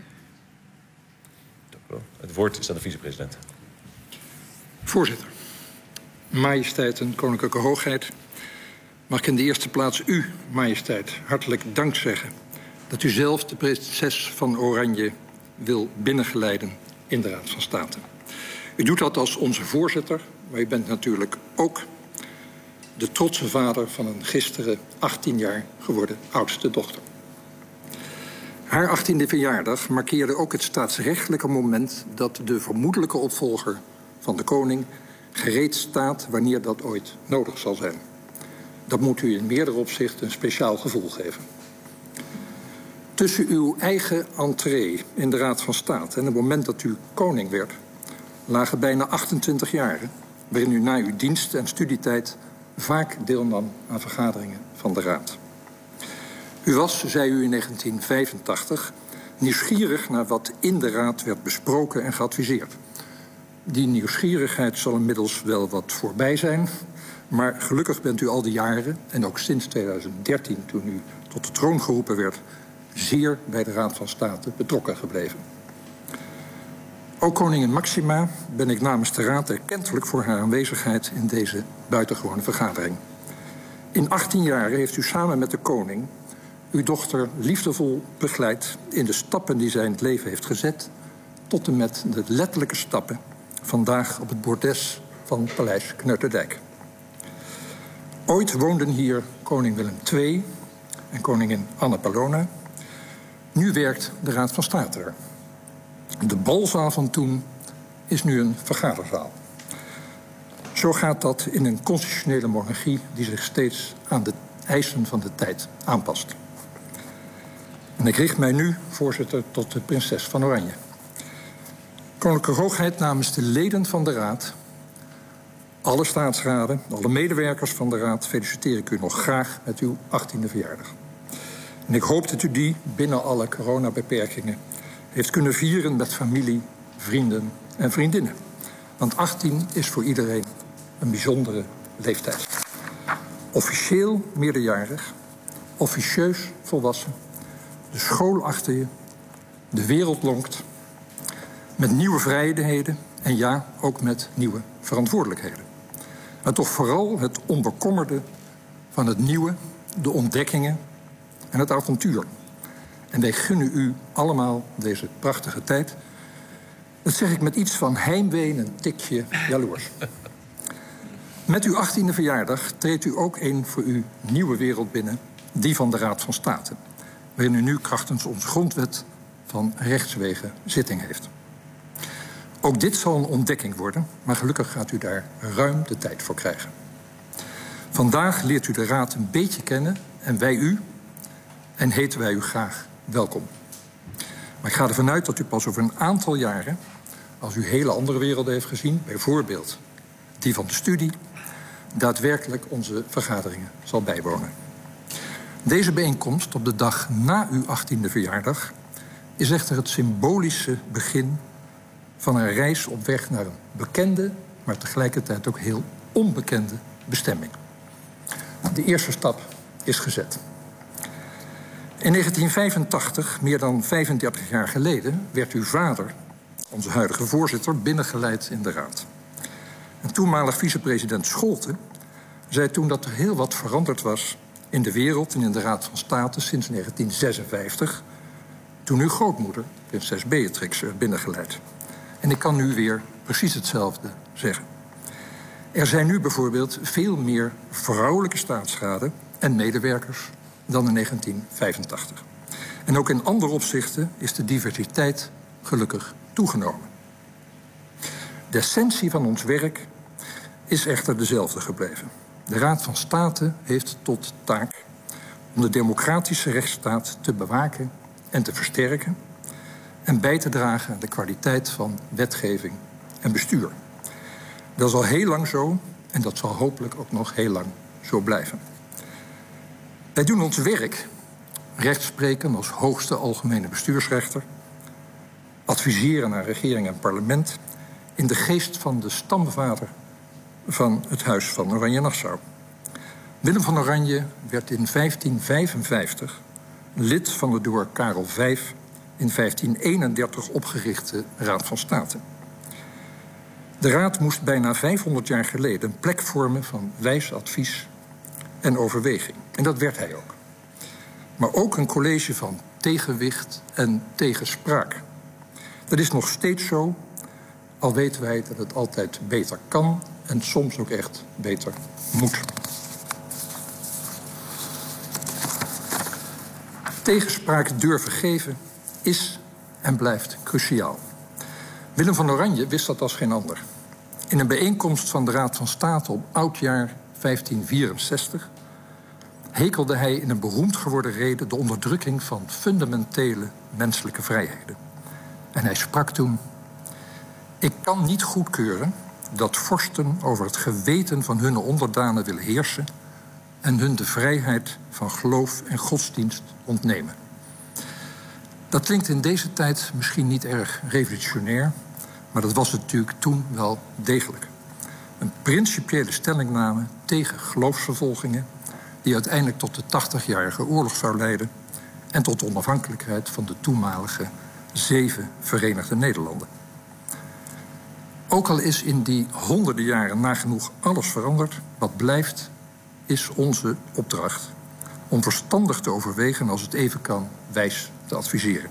Het woord is aan de vicepresident. Voorzitter, majesteiten, koninklijke hoogheid, mag ik in de eerste plaats u, majesteit, hartelijk dank zeggen dat u zelf de prinses van Oranje wil binnengeleiden in de Raad van State. U doet dat als onze voorzitter, maar u bent natuurlijk ook de trotse vader van een gisteren 18 jaar geworden oudste dochter. Haar 18e verjaardag markeerde ook het staatsrechtelijke moment dat de vermoedelijke opvolger van de koning gereed staat wanneer dat ooit nodig zal zijn. Dat moet u in meerdere opzichten een speciaal gevoel geven. Tussen uw eigen entree in de Raad van State en het moment dat u koning werd, lagen bijna 28 jaren waarin u na uw dienst- en studietijd vaak deelnam aan vergaderingen van de Raad. U was, zei u in 1985, nieuwsgierig naar wat in de Raad werd besproken en geadviseerd. Die nieuwsgierigheid zal inmiddels wel wat voorbij zijn, maar gelukkig bent u al die jaren, en ook sinds 2013 toen u tot de troon geroepen werd, zeer bij de Raad van State betrokken gebleven. Ook koningin Maxima ben ik namens de Raad erkentelijk voor haar aanwezigheid in deze buitengewone vergadering. In 18 jaar heeft u samen met de koning uw dochter liefdevol begeleid in de stappen die zij in het leven heeft gezet, tot en met de letterlijke stappen vandaag op het bordes van Paleis Kneuterdijk. Ooit woonden hier koning Willem II en koningin Anna Paulowna. Nu werkt de Raad van State er. De balzaal van toen is nu een vergaderzaal. Zo gaat dat in een constitutionele monarchie die zich steeds aan de eisen van de tijd aanpast. En ik richt mij nu, voorzitter, tot de prinses van Oranje. Koninklijke Hoogheid, namens de leden van de Raad, alle staatsraden, alle medewerkers van de Raad, feliciteer ik u nog graag met uw 18e verjaardag. En ik hoop dat u die, binnen alle coronabeperkingen, heeft kunnen vieren met familie, vrienden en vriendinnen. Want 18 is voor iedereen een bijzondere leeftijd. Officieel meerderjarig, officieus volwassen, de school achter je, de wereld lonkt, met nieuwe vrijheden en ja, ook met nieuwe verantwoordelijkheden. Maar toch vooral het onbekommerde van het nieuwe, de ontdekkingen en het avontuur. En wij gunnen u allemaal deze prachtige tijd. Dat zeg ik met iets van heimwee en een tikje jaloers. Met uw 18e verjaardag treedt u ook een voor uw nieuwe wereld binnen, die van de Raad van State, waarin u nu krachtens onze grondwet van rechtswege zitting heeft. Ook dit zal een ontdekking worden, maar gelukkig gaat u daar ruim de tijd voor krijgen. Vandaag leert u de Raad een beetje kennen en wij u, en heten wij u graag welkom. Maar ik ga ervan uit dat u pas over een aantal jaren, als u hele andere werelden heeft gezien, bijvoorbeeld die van de studie, daadwerkelijk onze vergaderingen zal bijwonen. Deze bijeenkomst op de dag na uw 18e verjaardag is echter het symbolische begin van een reis op weg naar een bekende, maar tegelijkertijd ook heel onbekende bestemming. De eerste stap is gezet. In 1985, meer dan 35 jaar geleden, werd uw vader, onze huidige voorzitter, binnengeleid in de Raad. En toenmalig vicepresident Scholten zei toen dat er heel wat veranderd was in de wereld en in de Raad van State sinds 1956, toen uw grootmoeder, prinses Beatrix, werd binnengeleid. En ik kan nu weer precies hetzelfde zeggen. Er zijn nu bijvoorbeeld veel meer vrouwelijke staatsraden en medewerkers dan in 1985. En ook in andere opzichten is de diversiteit gelukkig toegenomen. De essentie van ons werk is echter dezelfde gebleven. De Raad van State heeft tot taak om de democratische rechtsstaat te bewaken en te versterken en bij te dragen aan de kwaliteit van wetgeving en bestuur. Dat is al heel lang zo en dat zal hopelijk ook nog heel lang zo blijven. Wij doen ons werk, rechtspreken als hoogste algemene bestuursrechter, adviseren aan regering en parlement in de geest van de stamvader van het Huis van Oranje-Nassau. Willem van Oranje werd in 1555 lid van de door Karel V in 1531 opgerichte Raad van State. De Raad moest bijna 500 jaar geleden een plek vormen van wijs advies en overweging. En dat werd hij ook. Maar ook een college van tegenwicht en tegenspraak. Dat is nog steeds zo, al weten wij dat het altijd beter kan en soms ook echt beter moet. Tegenspraak durven geven is en blijft cruciaal. Willem van Oranje wist dat als geen ander. In een bijeenkomst van de Raad van State op oudjaar 1564... hekelde hij in een beroemd geworden rede de onderdrukking van fundamentele menselijke vrijheden. En hij sprak toen: ik kan niet goedkeuren dat vorsten over het geweten van hun onderdanen willen heersen en hun de vrijheid van geloof en godsdienst ontnemen. Dat klinkt in deze tijd misschien niet erg revolutionair, maar dat was het natuurlijk toen wel degelijk. Een principiële stellingname tegen geloofsvervolgingen die uiteindelijk tot de 80-jarige oorlog zou leiden en tot de onafhankelijkheid van de toenmalige 7 Verenigde Nederlanden. Ook al is in die honderden jaren nagenoeg alles veranderd, wat blijft is onze opdracht om verstandig te overwegen, als het even kan, wijs te adviseren.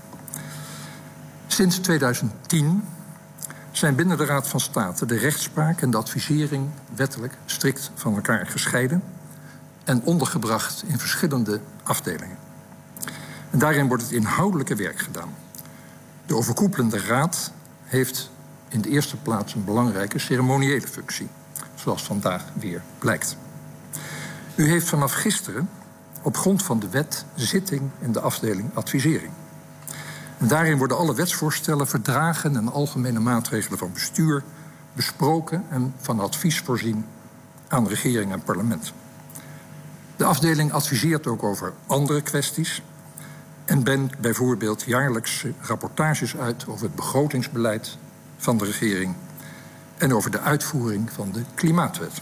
Sinds 2010 zijn binnen de Raad van State de rechtspraak en de advisering wettelijk strikt van elkaar gescheiden en ondergebracht in verschillende afdelingen. En daarin wordt het inhoudelijke werk gedaan. De overkoepelende raad heeft in de eerste plaats een belangrijke ceremoniële functie, zoals vandaag weer blijkt. U heeft vanaf gisteren op grond van de wet zitting in de afdeling advisering. En daarin worden alle wetsvoorstellen, verdragen en algemene maatregelen van bestuur besproken en van advies voorzien aan regering en parlement. De afdeling adviseert ook over andere kwesties en brengt bijvoorbeeld jaarlijks rapportages uit over het begrotingsbeleid van de regering en over de uitvoering van de Klimaatwet.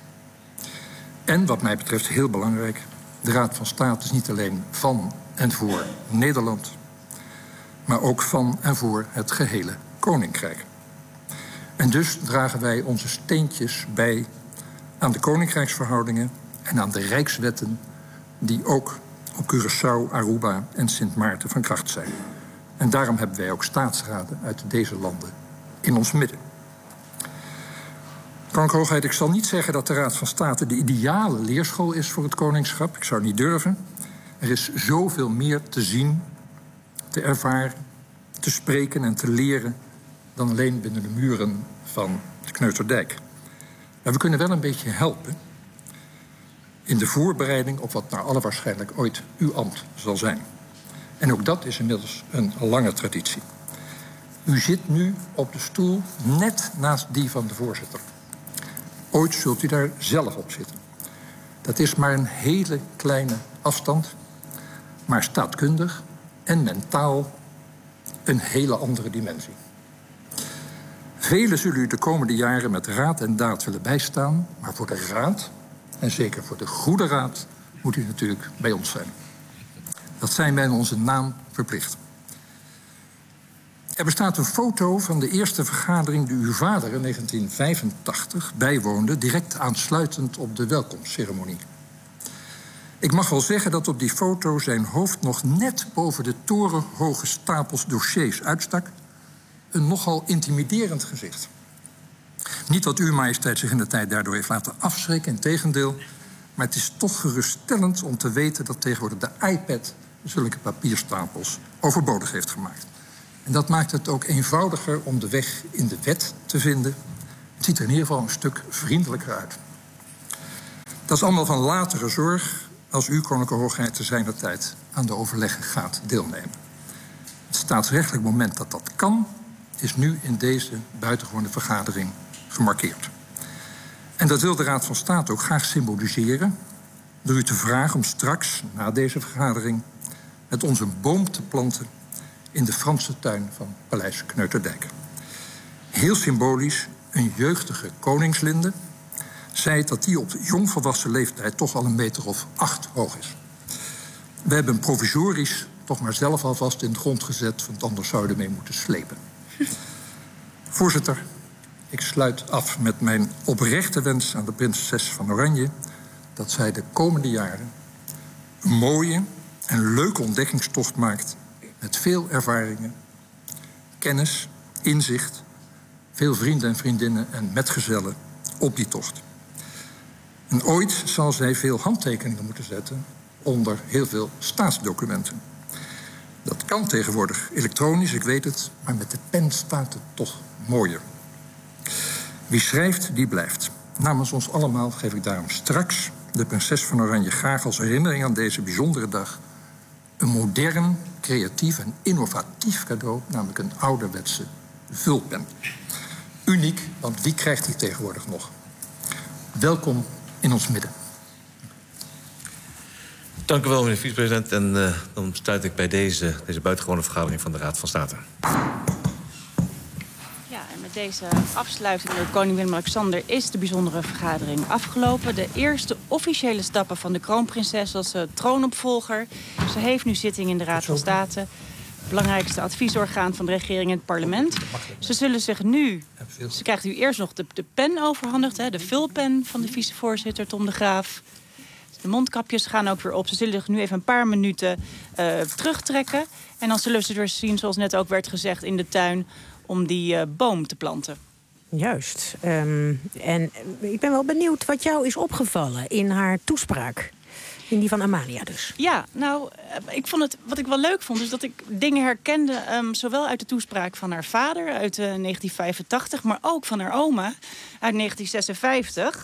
En wat mij betreft heel belangrijk, de Raad van State is niet alleen van en voor Nederland, maar ook van en voor het gehele Koninkrijk. En dus dragen wij onze steentjes bij aan de koninkrijksverhoudingen en aan de rijkswetten die ook op Curaçao, Aruba en Sint Maarten van kracht zijn. En daarom hebben wij ook staatsraden uit deze landen in ons midden. Koninklijke Hoogheid, ik zal niet zeggen dat de Raad van State de ideale leerschool is voor het koningschap. Ik zou niet durven. Er is zoveel meer te zien, te ervaren, te spreken en te leren dan alleen binnen de muren van de Kneuterdijk. Maar we kunnen wel een beetje helpen in de voorbereiding op wat naar alle waarschijnlijk ooit uw ambt zal zijn. En ook dat is inmiddels een lange traditie. U zit nu op de stoel net naast die van de voorzitter. Ooit zult u daar zelf op zitten. Dat is maar een hele kleine afstand, maar staatkundig en mentaal een hele andere dimensie. Velen zullen u de komende jaren met raad en daad willen bijstaan, maar voor de raad, en zeker voor de goede raad, moet u natuurlijk bij ons zijn. Dat zijn wij in onze naam verplicht. Er bestaat een foto van de eerste vergadering die uw vader in 1985 bijwoonde, direct aansluitend op de welkomstceremonie. Ik mag wel zeggen dat op die foto zijn hoofd nog net boven de torenhoge stapels dossiers uitstak. Een nogal intimiderend gezicht. Niet dat uw majesteit zich in de tijd daardoor heeft laten afschrikken, integendeel. Maar het is toch geruststellend om te weten dat tegenwoordig de iPad zulke papierstapels overbodig heeft gemaakt. En dat maakt het ook eenvoudiger om de weg in de wet te vinden Het ziet er in ieder geval een stuk vriendelijker uit. Dat is allemaal van latere zorg als u, Koninklijke Hoogheid, te zijner tijd aan de overleggen gaat deelnemen. Het staatsrechtelijk moment dat dat kan, is nu in deze buitengewone vergadering gemarkeerd. En dat wil de Raad van State ook graag symboliseren door u te vragen om straks, na deze vergadering, met ons een boom te planten in de Franse tuin van Paleis Kneuterdijk. Heel symbolisch, een jeugdige koningslinde zei dat die op jongvolwassen leeftijd toch al 1,8 meter hoog is. We hebben hem provisorisch toch maar zelf alvast in de grond gezet, want anders zouden we mee moeten slepen. Voorzitter, ik sluit af met mijn oprechte wens aan de prinses van Oranje dat zij de komende jaren een mooie en leuke ontdekkingstocht maakt met veel ervaringen, kennis, inzicht, veel vrienden en vriendinnen en metgezellen op die tocht. En ooit zal zij veel handtekeningen moeten zetten onder heel veel staatsdocumenten. Dat kan tegenwoordig elektronisch, ik weet het, maar met de pen staat het toch mooier. Wie schrijft, die blijft. Namens ons allemaal geef ik daarom straks de prinses van Oranje graag als herinnering aan deze bijzondere dag een modern, creatief en innovatief cadeau, namelijk een ouderwetse vulpen. Uniek, want wie krijgt die tegenwoordig nog? Welkom in ons midden. Dank u wel, meneer vicepresident. En dan sluit ik bij deze buitengewone vergadering van de Raad van State. Ja, en met deze afsluiting door koning Willem-Alexander is de bijzondere vergadering afgelopen. De eerste officiële stappen van de kroonprinses als troonopvolger. Ze heeft nu zitting in de Raad van State. Belangrijkste adviesorgaan van de regering en het parlement. Ze zullen zich nu... Ze krijgt nu eerst nog de pen overhandigd, hè, de vulpen van de vicevoorzitter Tom de Graaf. De mondkapjes gaan ook weer op. Ze zullen zich nu even een paar minuten terugtrekken. En dan zullen ze weer zien, zoals net ook werd gezegd, in de tuin om die boom te planten. Juist. En ik ben wel benieuwd wat jou is opgevallen in haar toespraak. In die van Amalia dus. Ja, nou, ik vond het, wat ik wel leuk vond, is dat ik dingen herkende, zowel uit de toespraak van haar vader uit 1985, maar ook van haar oma uit 1956.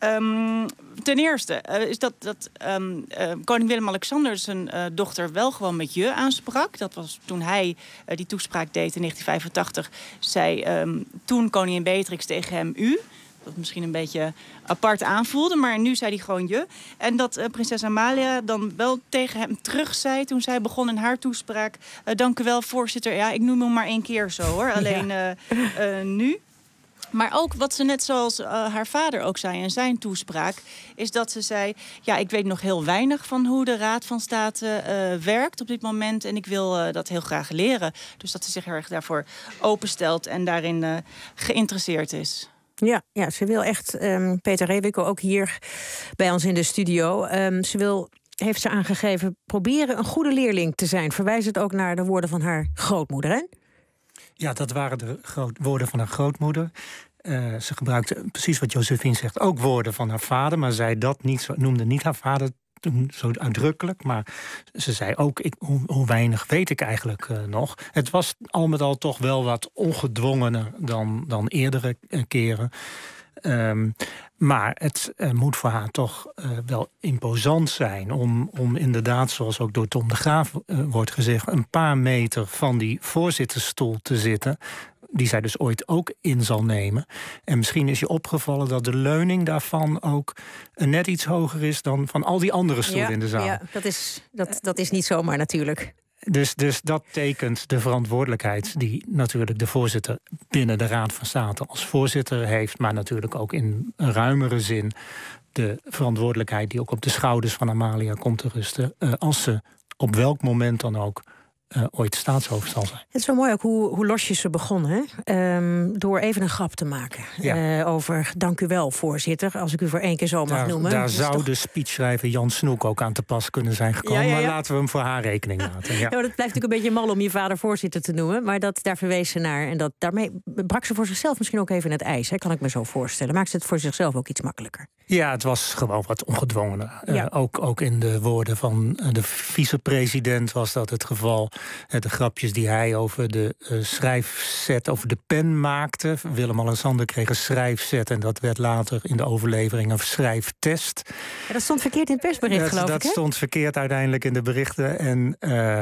Ten eerste is dat koning Willem-Alexander zijn dochter wel gewoon met je aansprak. Dat was toen hij die toespraak deed in 1985. Zei toen koningin Beatrix tegen hem u. Dat misschien een beetje apart aanvoelde, maar nu zei hij gewoon je. En dat prinses Amalia dan wel tegen hem terug zei toen zij begon in haar toespraak. Dank u wel, voorzitter. Ja, ik noem hem maar 1 keer zo, hoor. Alleen nu. Maar ook wat ze net zoals haar vader ook zei in zijn toespraak, is dat ze zei, ja, ik weet nog heel weinig van hoe de Raad van State werkt op dit moment. En ik wil dat heel graag leren. Dus dat ze zich heel erg daarvoor openstelt en daarin geïnteresseerd is. Ja, ze wil echt, Peter Reewinkel ook hier bij ons in de studio. Heeft ze aangegeven, proberen een goede leerling te zijn. Verwijst het ook naar de woorden van haar grootmoeder, hè? Ja, dat waren de woorden van haar grootmoeder. Ze gebruikte, precies wat Josephine zegt, ook woorden van haar vader. Maar zij dat niet, noemde niet haar vader toen zo uitdrukkelijk. Maar ze zei ook, hoe weinig weet ik eigenlijk nog. Het was al met al toch wel wat ongedwongener dan eerdere keren. Maar het moet voor haar toch wel imposant zijn om inderdaad, zoals ook door Tom de Graaf wordt gezegd, een paar meter van die voorzittersstoel te zitten, die zij dus ooit ook in zal nemen. En misschien is je opgevallen dat de leuning daarvan ook net iets hoger is dan van al die andere stoelen in de zaal. Ja, dat is niet zomaar natuurlijk. Dus dat tekent de verantwoordelijkheid die natuurlijk de voorzitter binnen de Raad van State als voorzitter heeft, maar natuurlijk ook in een ruimere zin de verantwoordelijkheid die ook op de schouders van Amalia komt te rusten, als ze op welk moment dan ook ooit staatshoofd zal zijn. Het is wel mooi ook hoe losjes ze begonnen, hè? Door even een grap te maken over dank u wel, voorzitter, als ik u voor 1 keer zo mag noemen. Daar zou de speechschrijver Jan Snoek ook aan te pas kunnen zijn gekomen, maar laten we hem voor haar rekening laten. Ja. Dat blijft natuurlijk een beetje mal om je vader voorzitter te noemen, maar daar verwees ze naar. En daarmee brak ze voor zichzelf misschien ook even het ijs, hè? Kan ik me zo voorstellen. Maakt ze het voor zichzelf ook iets makkelijker? Ja, het was gewoon wat ongedwongener. Ook in de woorden van de vicepresident was dat het geval. De grapjes die hij over de schrijfset, over de pen maakte. Willem-Alexander kreeg een schrijfset en dat werd later in de overlevering een schrijftest. Ja, dat stond verkeerd in het persbericht, geloof ik, hè? Dat stond verkeerd uiteindelijk in de berichten. En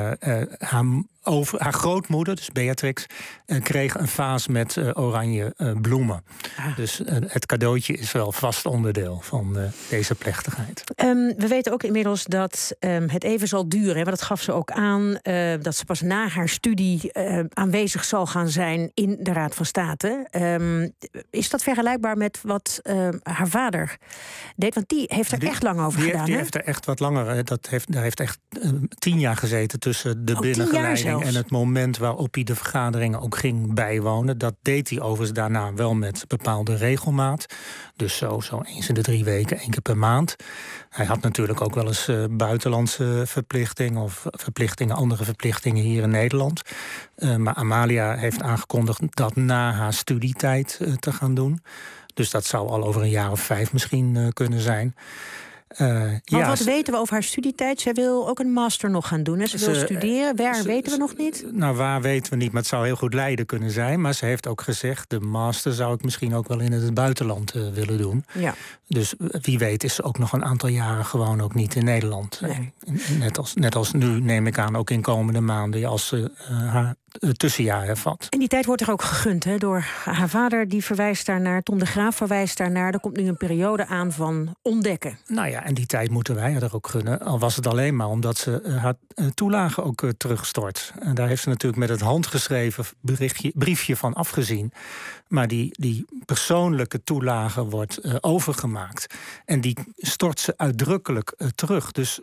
haar grootmoeder, dus Beatrix, kreeg een vaas met oranje bloemen. Dus het cadeautje is wel vast onderdeel van deze plechtigheid. We weten ook inmiddels dat het even zal duren. Want dat gaf ze ook aan, dat ze pas na haar studie aanwezig zal gaan zijn in de Raad van State. Is dat vergelijkbaar met wat haar vader deed? Want die heeft er echt lang over gedaan. Die heeft er echt wat langer. Daar heeft echt 10 jaar gezeten tussen de binnengeleiding en het moment waarop hij de vergaderingen ook ging bijwonen. Dat deed hij overigens daarna wel met bepaalde regelmaat. Dus zo eens in de 3 weken, 1 keer per maand. Hij had natuurlijk ook wel eens buitenlandse verplichtingen of andere verplichtingen hier in Nederland. Maar Amalia heeft aangekondigd dat na haar studietijd te gaan doen. Dus dat zou al over een jaar of 5 misschien kunnen zijn. Wat weten we over haar studietijd? Zij wil ook een master nog gaan doen. Hè? Ze wil studeren. Waar weten we nog niet? Nou, waar weten we niet, maar het zou heel goed Leiden kunnen zijn. Maar ze heeft ook gezegd, de master zou ik misschien ook wel in het buitenland willen doen. Ja. Dus wie weet is ze ook nog een aantal jaren gewoon ook niet in Nederland. Nee. Net als nu, neem ik aan, ook in komende maanden, als ze haar tussenjaar hervat. En die tijd wordt er ook gegund, hè, door haar vader. Die verwijst daarnaar, Tom de Graaf verwijst daarnaar. Er komt nu een periode aan van ontdekken. Nou ja, en die tijd moeten wij er ook gunnen. Al was het alleen maar omdat ze haar toelage ook terugstort. En daar heeft ze natuurlijk met het handgeschreven briefje van afgezien. Maar die persoonlijke toelage wordt overgemaakt. En die stort ze uitdrukkelijk terug. Dus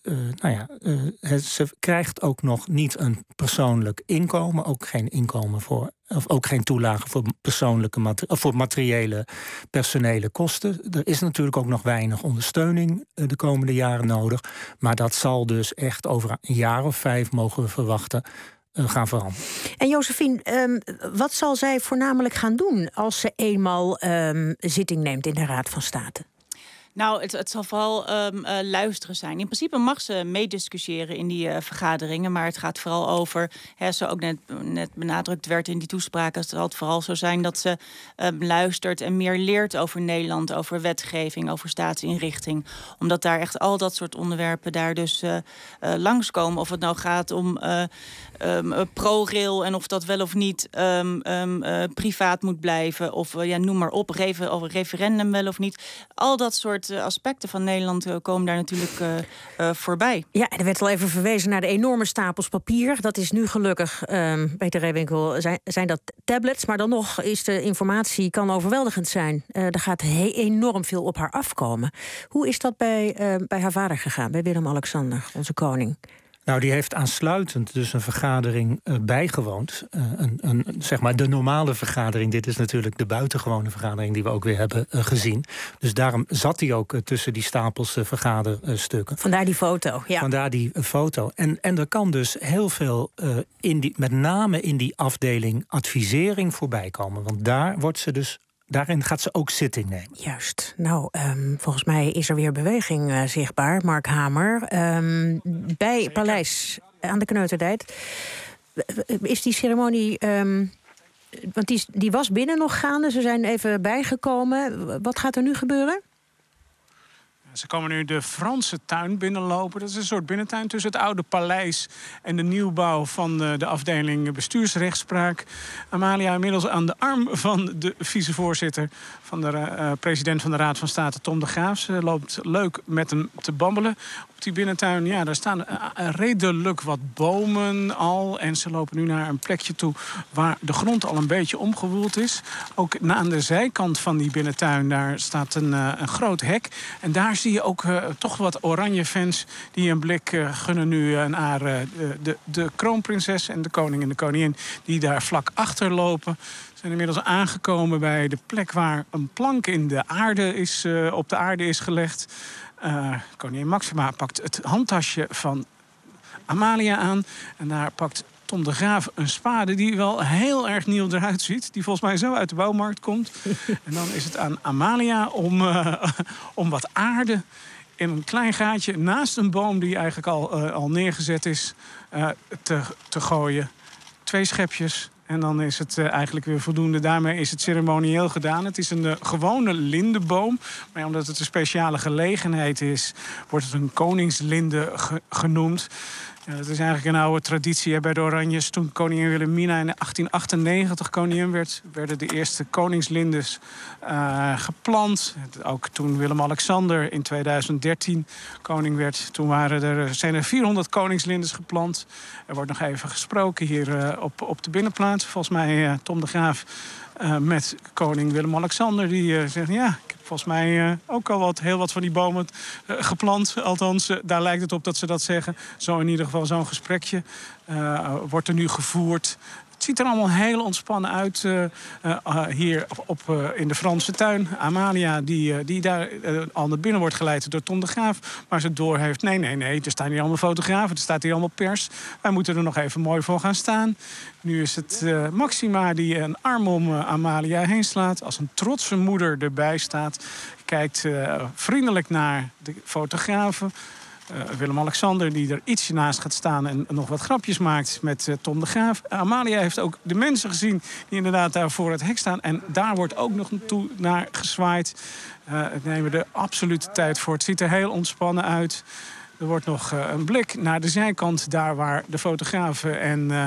ze krijgt ook nog niet een persoonlijk inkomen. Ook geen inkomen ook geen toelage voor voor materiële personele kosten. Er is natuurlijk ook nog weinig ondersteuning de komende jaren nodig. Maar dat zal dus echt over een jaar of 5 mogen we verwachten gaan veranderen. En Josephine, wat zal zij voornamelijk gaan doen als ze eenmaal zitting neemt in de Raad van State? Nou, het zal vooral luisteren zijn. In principe mag ze meediscussiëren in die vergaderingen. Maar het gaat vooral over, zo ook net benadrukt werd in die toespraken, het zal het vooral zo zijn dat ze luistert en meer leert over Nederland, over wetgeving, over staatsinrichting. Omdat daar echt al dat soort onderwerpen daar dus langskomen. Of het nou gaat om ProRail en of dat wel of niet privaat moet blijven. Of noem maar op, over referendum wel of niet. Al dat soort aspecten van Nederland komen daar natuurlijk voorbij. Ja, er werd al even verwezen naar de enorme stapels papier. Dat is nu gelukkig, Peter Reewinkel, zijn dat tablets. Maar dan nog is de informatie kan overweldigend zijn. Er gaat enorm veel op haar afkomen. Hoe is dat bij haar vader gegaan, bij Willem-Alexander, onze koning? Nou, die heeft aansluitend dus een vergadering bijgewoond. Zeg maar de normale vergadering. Dit is natuurlijk de buitengewone vergadering die we ook weer hebben gezien. Dus daarom zat hij ook tussen die stapels vergaderstukken. Vandaar die foto, ja. Vandaar die foto. En er kan dus heel veel, met name in die afdeling advisering voorbij komen. Want daarin gaat ze ook zitting nemen. Juist. Nou, volgens mij is er weer beweging zichtbaar. Mark Hamer, bij Paleis aan de Kneuterdijk. Is die ceremonie, want die was binnen nog gaande. Ze zijn even bijgekomen. Wat gaat er nu gebeuren? Ze komen nu de Franse tuin binnenlopen. Dat is een soort binnentuin tussen het oude paleis en de nieuwbouw van de afdeling bestuursrechtspraak. Amalia inmiddels aan de arm van de vicevoorzitter van de president van de Raad van State, Tom de Graaf. Ze loopt leuk met hem te babbelen. Op die binnentuin, ja, daar staan redelijk wat bomen al. En ze lopen nu naar een plekje toe waar de grond al een beetje omgewoeld is. Ook aan de zijkant van die binnentuin, daar staat een groot hek. En daar zie je ook toch wat oranje fans die een blik gunnen nu naar de kroonprinses en de koning en de koningin die daar vlak achter lopen. Ze zijn inmiddels aangekomen bij de plek waar een plank in de aarde op de aarde is gelegd. Koningin Maxima pakt het handtasje van Amalia aan. En daar pakt Tom de Graaf een spade die wel heel erg nieuw eruit ziet. Die volgens mij zo uit de bouwmarkt komt. En dan is het aan Amalia om wat aarde in een klein gaatje naast een boom die eigenlijk al neergezet is te gooien. 2 schepjes. En dan is het eigenlijk weer voldoende. Daarmee is het ceremonieel gedaan. Het is een gewone lindenboom. Maar omdat het een speciale gelegenheid is, wordt het een koningslinde genoemd. Ja, dat is eigenlijk een oude traditie bij de Oranjes. Toen koningin Wilhelmina in 1898 koningin werd, werden de eerste koningslindes geplant. Ook toen Willem-Alexander in 2013 koning werd, toen zijn er 400 koningslindes geplant. Er wordt nog even gesproken hier op de binnenplaats. Volgens mij Tom de Graaf met koning Willem-Alexander. Die zegt, ja, ik heb volgens mij ook al heel wat van die bomen geplant. Althans, daar lijkt het op dat ze dat zeggen. Zo in ieder geval zo'n gesprekje wordt er nu gevoerd. Het ziet er allemaal heel ontspannen uit hier in de Franse tuin. Amalia, die daar al naar binnen wordt geleid door Tom de Graaf. Maar ze door heeft, nee, er staan hier allemaal fotografen, er staat hier allemaal pers. Wij moeten er nog even mooi voor gaan staan. Nu is het Maxima die een arm om Amalia heen slaat. Als een trotse moeder erbij staat. Kijkt vriendelijk naar de fotografen. Willem-Alexander die er ietsje naast gaat staan en nog wat grapjes maakt met Tom de Graaf. Amalia heeft ook de mensen gezien die inderdaad daar voor het hek staan. En daar wordt ook nog toe naar gezwaaid. Nemen we er absoluut tijd voor. Het ziet er heel ontspannen uit. Er wordt nog een blik naar de zijkant, daar waar de fotografen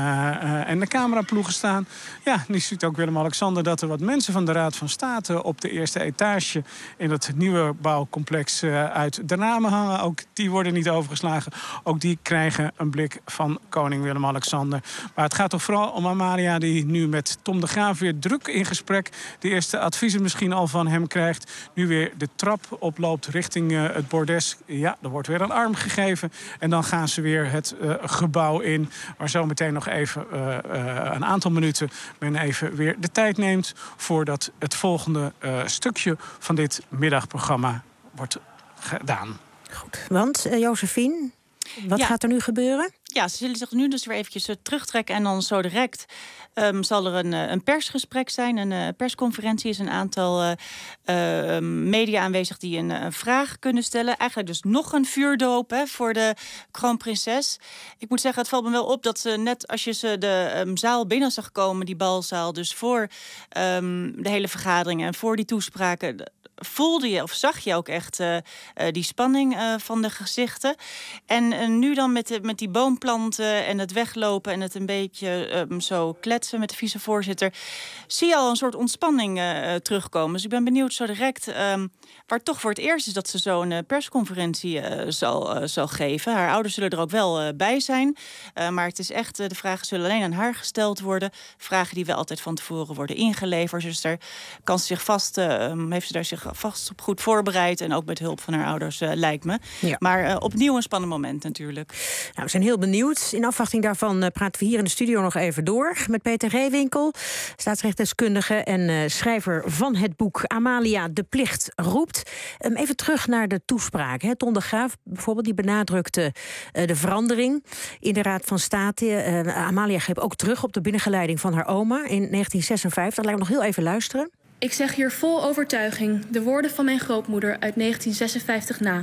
en de cameraploegen staan. Ja, nu ziet ook Willem-Alexander dat er wat mensen van de Raad van State op de eerste etage in het nieuwe bouwcomplex uit de ramen hangen. Ook die worden niet overgeslagen. Ook die krijgen een blik van koning Willem-Alexander. Maar het gaat toch vooral om Amalia, die nu met Tom de Graaf weer druk in gesprek de eerste adviezen misschien al van hem krijgt. Nu weer de trap oploopt richting het bordes. Ja, er wordt weer een arm gegeven. En dan gaan ze weer het gebouw in. Maar zo meteen nog even een aantal minuten men even weer de tijd neemt voordat het volgende stukje van dit middagprogramma wordt gedaan. Goed. Want, Josephine, wat gaat er nu gebeuren? Ja, ze zullen zich nu dus weer eventjes terugtrekken en dan zo direct zal er een persgesprek zijn. Een persconferentie is een aantal media aanwezig die een vraag kunnen stellen. Eigenlijk dus nog een vuurdoop voor de kroonprinses. Ik moet zeggen, het valt me wel op dat ze net als je ze de zaal binnen zag komen, die balzaal, dus voor de hele vergadering en voor die toespraken, voelde je of zag je ook echt die spanning van de gezichten. En nu dan met die boomplanten en het weglopen en het een beetje zo kletsen met de vicevoorzitter, zie je al een soort ontspanning terugkomen. Dus ik ben benieuwd zo direct waar toch voor het eerst is dat ze zo'n persconferentie zal geven. Haar ouders zullen er ook wel bij zijn. Maar het is echt, de vragen zullen alleen aan haar gesteld worden. Vragen die wel altijd van tevoren worden ingeleverd. Dus daar kan ze zich heeft ze daar zich vast op goed voorbereid. En ook met hulp van haar ouders, lijkt me. Ja. Maar opnieuw een spannend moment natuurlijk. Nou, we zijn heel benieuwd. In afwachting daarvan praten we hier in de studio nog even door met Peter Reewinkel, staatsrechtdeskundige en schrijver van het boek Amalia, de plicht roept. Even terug naar de toespraak. Tom de Graaf bijvoorbeeld, die benadrukte de verandering in de Raad van State. Amalia greep ook terug op de binnengeleiding van haar oma in 1956. Laten we nog heel even luisteren. Ik zeg hier vol overtuiging de woorden van mijn grootmoeder uit 1956 na.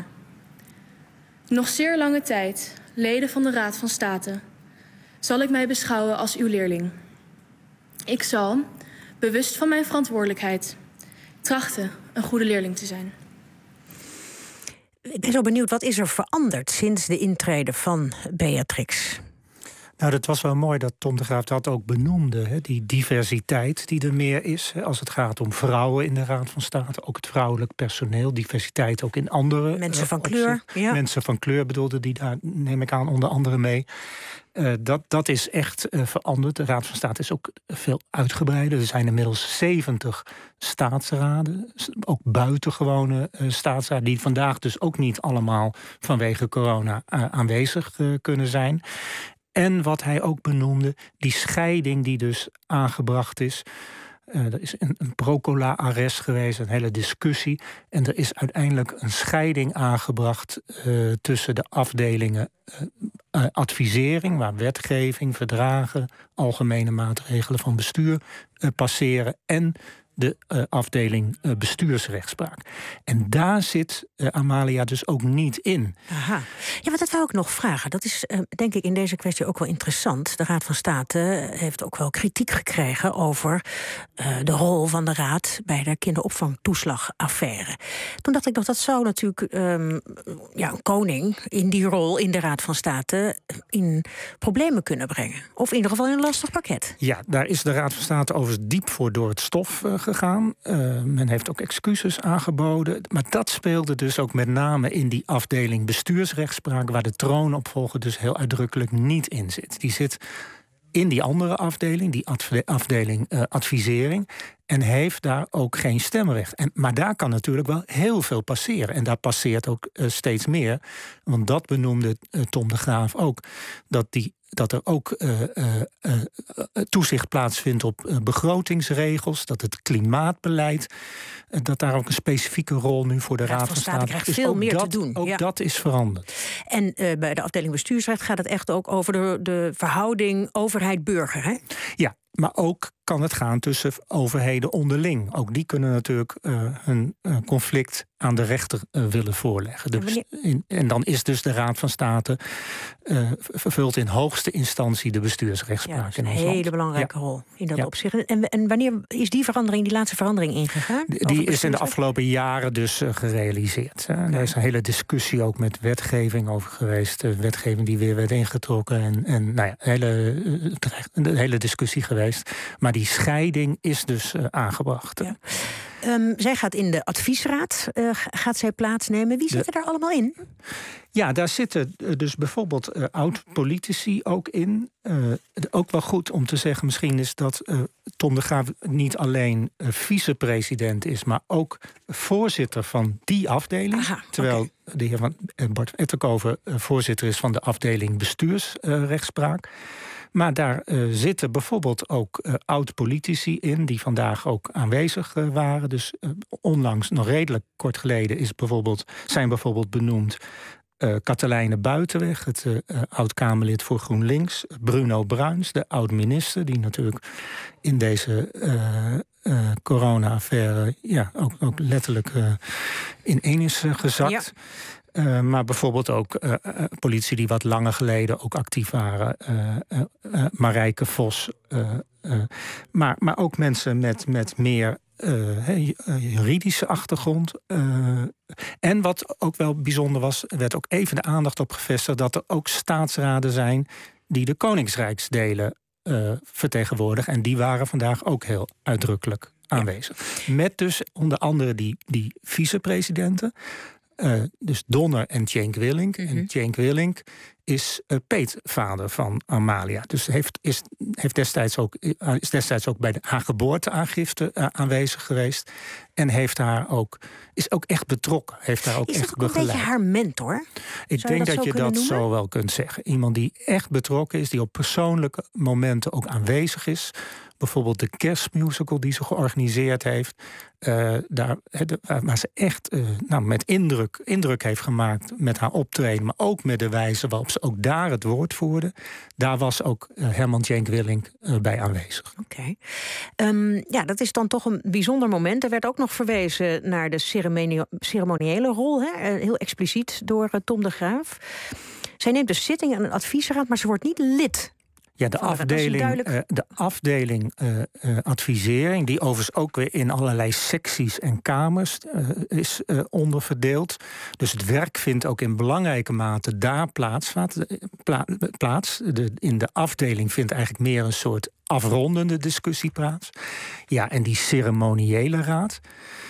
Nog zeer lange tijd, leden van de Raad van State, zal ik mij beschouwen als uw leerling. Ik zal, bewust van mijn verantwoordelijkheid, trachten een goede leerling te zijn. Ik ben zo benieuwd, wat is er veranderd sinds de intrede van Beatrix? Nou, dat was wel mooi dat Tom de Graaf dat ook benoemde. Die diversiteit die er meer is. Als het gaat om vrouwen in de Raad van State. Ook het vrouwelijk personeel. Diversiteit ook in andere mensen van kleur. Ja. Mensen van kleur bedoelde die daar, neem ik aan, onder andere mee. Dat is echt veranderd. De Raad van State is ook veel uitgebreider. Er zijn inmiddels 70 staatsraden. Ook buitengewone staatsraden. Die vandaag dus ook niet allemaal vanwege corona aanwezig kunnen zijn. En wat hij ook benoemde, die scheiding die dus aangebracht is. Er is een procola-arrest geweest, een hele discussie. En er is uiteindelijk een scheiding aangebracht tussen de afdelingen advisering, waar wetgeving, verdragen, algemene maatregelen van bestuur passeren, en de afdeling bestuursrechtspraak. En daar zit Amalia dus ook niet in. Aha. Ja, maar dat wou ik nog vragen. Dat is denk ik in deze kwestie ook wel interessant. De Raad van State heeft ook wel kritiek gekregen over de rol van de Raad bij de kinderopvangtoeslagaffaire. Toen dacht ik nog, dat zou natuurlijk een koning in die rol in de Raad van State in problemen kunnen brengen. Of in ieder geval in een lastig pakket. Ja, daar is de Raad van State overigens diep voor door het stof gegaan. Men heeft ook excuses aangeboden. Maar dat speelde dus ook met name in die afdeling bestuursrechtspraak, waar de troonopvolger dus heel uitdrukkelijk niet in zit. Die zit in die andere afdeling, die afdeling advisering, en heeft daar ook geen stemrecht. Maar daar kan natuurlijk wel heel veel passeren. En daar passeert ook steeds meer. Want dat benoemde Tom de Graaf ook. Dat er ook toezicht plaatsvindt op begrotingsregels, dat het klimaatbeleid, dat daar ook een specifieke rol nu voor de Raad van State krijgt dus veel meer te doen. Ook dat is veranderd. En bij de afdeling bestuursrecht gaat het echt ook over de verhouding overheid-burger, hè? Ja, maar ook kan het gaan tussen overheden onderling. Ook die kunnen natuurlijk hun conflict aan de rechter willen voorleggen. En dan is dus de Raad van State vervult in hoogste instantie de bestuursrechtspraak. Ja, dat is een hele belangrijke rol in dat opzicht. En wanneer is die laatste verandering ingegaan? Die is in de afgelopen jaren dus gerealiseerd. Er is een hele discussie ook met wetgeving over geweest. Wetgeving die weer werd ingetrokken. En een hele discussie geweest. Maar die scheiding is dus aangebracht. Ja. Zij gaat in de adviesraad gaat zij plaatsnemen. Wie zit er daar allemaal in? Ja, daar zitten dus bijvoorbeeld oud-politici ook in. Ook wel goed om te zeggen misschien is dat Tom de Graaf niet alleen vicepresident is, maar ook voorzitter van die afdeling. Aha, terwijl de heer Bart Etterkoven voorzitter is van de afdeling bestuursrechtspraak. Maar daar zitten bijvoorbeeld ook oud-politici in, die vandaag ook aanwezig waren. Dus onlangs, nog redelijk kort geleden, zijn bijvoorbeeld benoemd Katelijne Buitenweg, het oud-Kamerlid voor GroenLinks. Bruno Bruins, de oud-minister, die natuurlijk in deze corona-affaire ook letterlijk ineen is gezakt. Ja. Maar bijvoorbeeld ook politici die wat langer geleden ook actief waren. Marijke Vos. Maar ook mensen met meer juridische achtergrond. En wat ook wel bijzonder was, werd ook even de aandacht op gevestigd dat er ook staatsraden zijn die de koningsrijksdelen vertegenwoordigen. En die waren vandaag ook heel uitdrukkelijk aanwezig. Met dus onder andere die vicepresidenten. Dus Donner en Cenk Willink. En Cenk Willink is peetvader van Amalia. Dus is destijds ook bij haar geboorteaangifte aanwezig geweest. En is ook echt betrokken. Heeft haar ook echt begeleid. Is dat een beetje haar mentor? Ik denk dat je dat zo wel kunt zeggen. Iemand die echt betrokken is, die op persoonlijke momenten ook aanwezig is. Bijvoorbeeld de kerstmusical die ze georganiseerd heeft. Waar ze echt met indruk heeft gemaakt met haar optreden. Maar ook met de wijze waarop ze ook daar het woord voerde. Daar was ook Herman Cenk Willink bij aanwezig. Oké. Dat is dan toch een bijzonder moment. Er werd ook nog verwezen naar de ceremoniële rol. Heel expliciet door Tom de Graaf. Zij neemt dus zitting aan een adviesraad, maar ze wordt niet lid. Ja, de afdeling advisering, die overigens ook weer in allerlei secties en kamers is onderverdeeld. Dus het werk vindt ook in belangrijke mate daar plaats. In de afdeling vindt eigenlijk meer een soort afrondende discussie plaats. Ja, en die ceremoniële raad.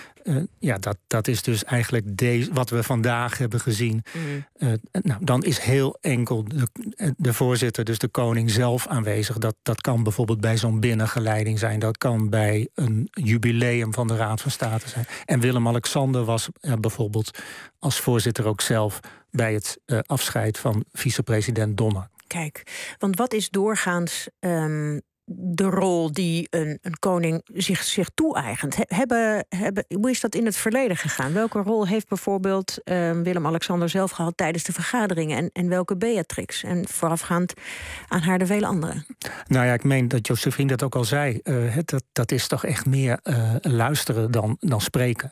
Dat is dus eigenlijk wat we vandaag hebben gezien. Dan is heel enkel de voorzitter, dus de koning zelf aanwezig. Dat kan bijvoorbeeld bij zo'n binnengeleiding zijn. Dat kan bij een jubileum van de Raad van State zijn. En Willem-Alexander was bijvoorbeeld als voorzitter ook zelf bij het afscheid van vicepresident Donner. Kijk, want wat is doorgaans de rol die een koning zich toe-eigent? Hoe is dat in het verleden gegaan? Welke rol heeft bijvoorbeeld Willem-Alexander zelf gehad tijdens de vergaderingen? En welke Beatrix? En voorafgaand aan haar de vele anderen? Nou ja, ik meen dat Josephine dat ook al zei. Dat is toch echt meer luisteren dan spreken.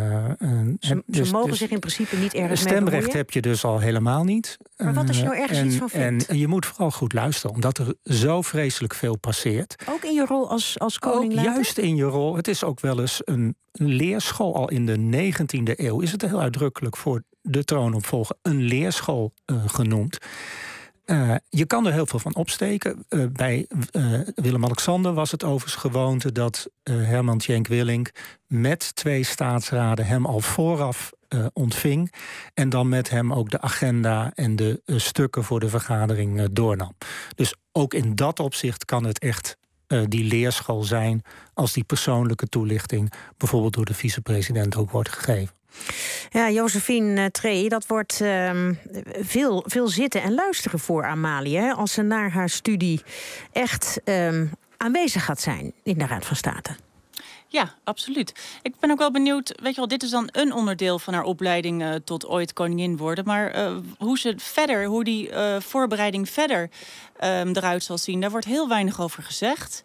Ze mogen zich in principe niet ergens mee stemrecht bemoeien? Heb je dus al helemaal niet. Maar wat als je nou ergens iets van vindt? En je moet vooral goed luisteren, omdat er zo vreselijk veel passeert. Ook in je rol als koning later? Juist in je rol. Het is ook wel eens een leerschool. Al in de 19e eeuw is het heel uitdrukkelijk voor de troonopvolger een leerschool genoemd. Je kan er heel veel van opsteken. Bij Willem-Alexander was het overigens gewoonte dat Herman Tjenk Willink met 2 staatsraden hem al vooraf ontving en dan met hem ook de agenda en de stukken voor de vergadering doornam. Dus ook in dat opzicht kan het echt die leerschool zijn als die persoonlijke toelichting bijvoorbeeld door de vicepresident ook wordt gegeven. Ja, Josephine Trey, dat wordt veel zitten en luisteren voor Amalia, hè, als ze naar haar studie echt aanwezig gaat zijn in de Raad van State. Ja, absoluut. Ik ben ook wel benieuwd, weet je wel, dit is dan een onderdeel van haar opleiding tot ooit koningin worden. Maar hoe die voorbereiding verder eruit zal zien, daar wordt heel weinig over gezegd.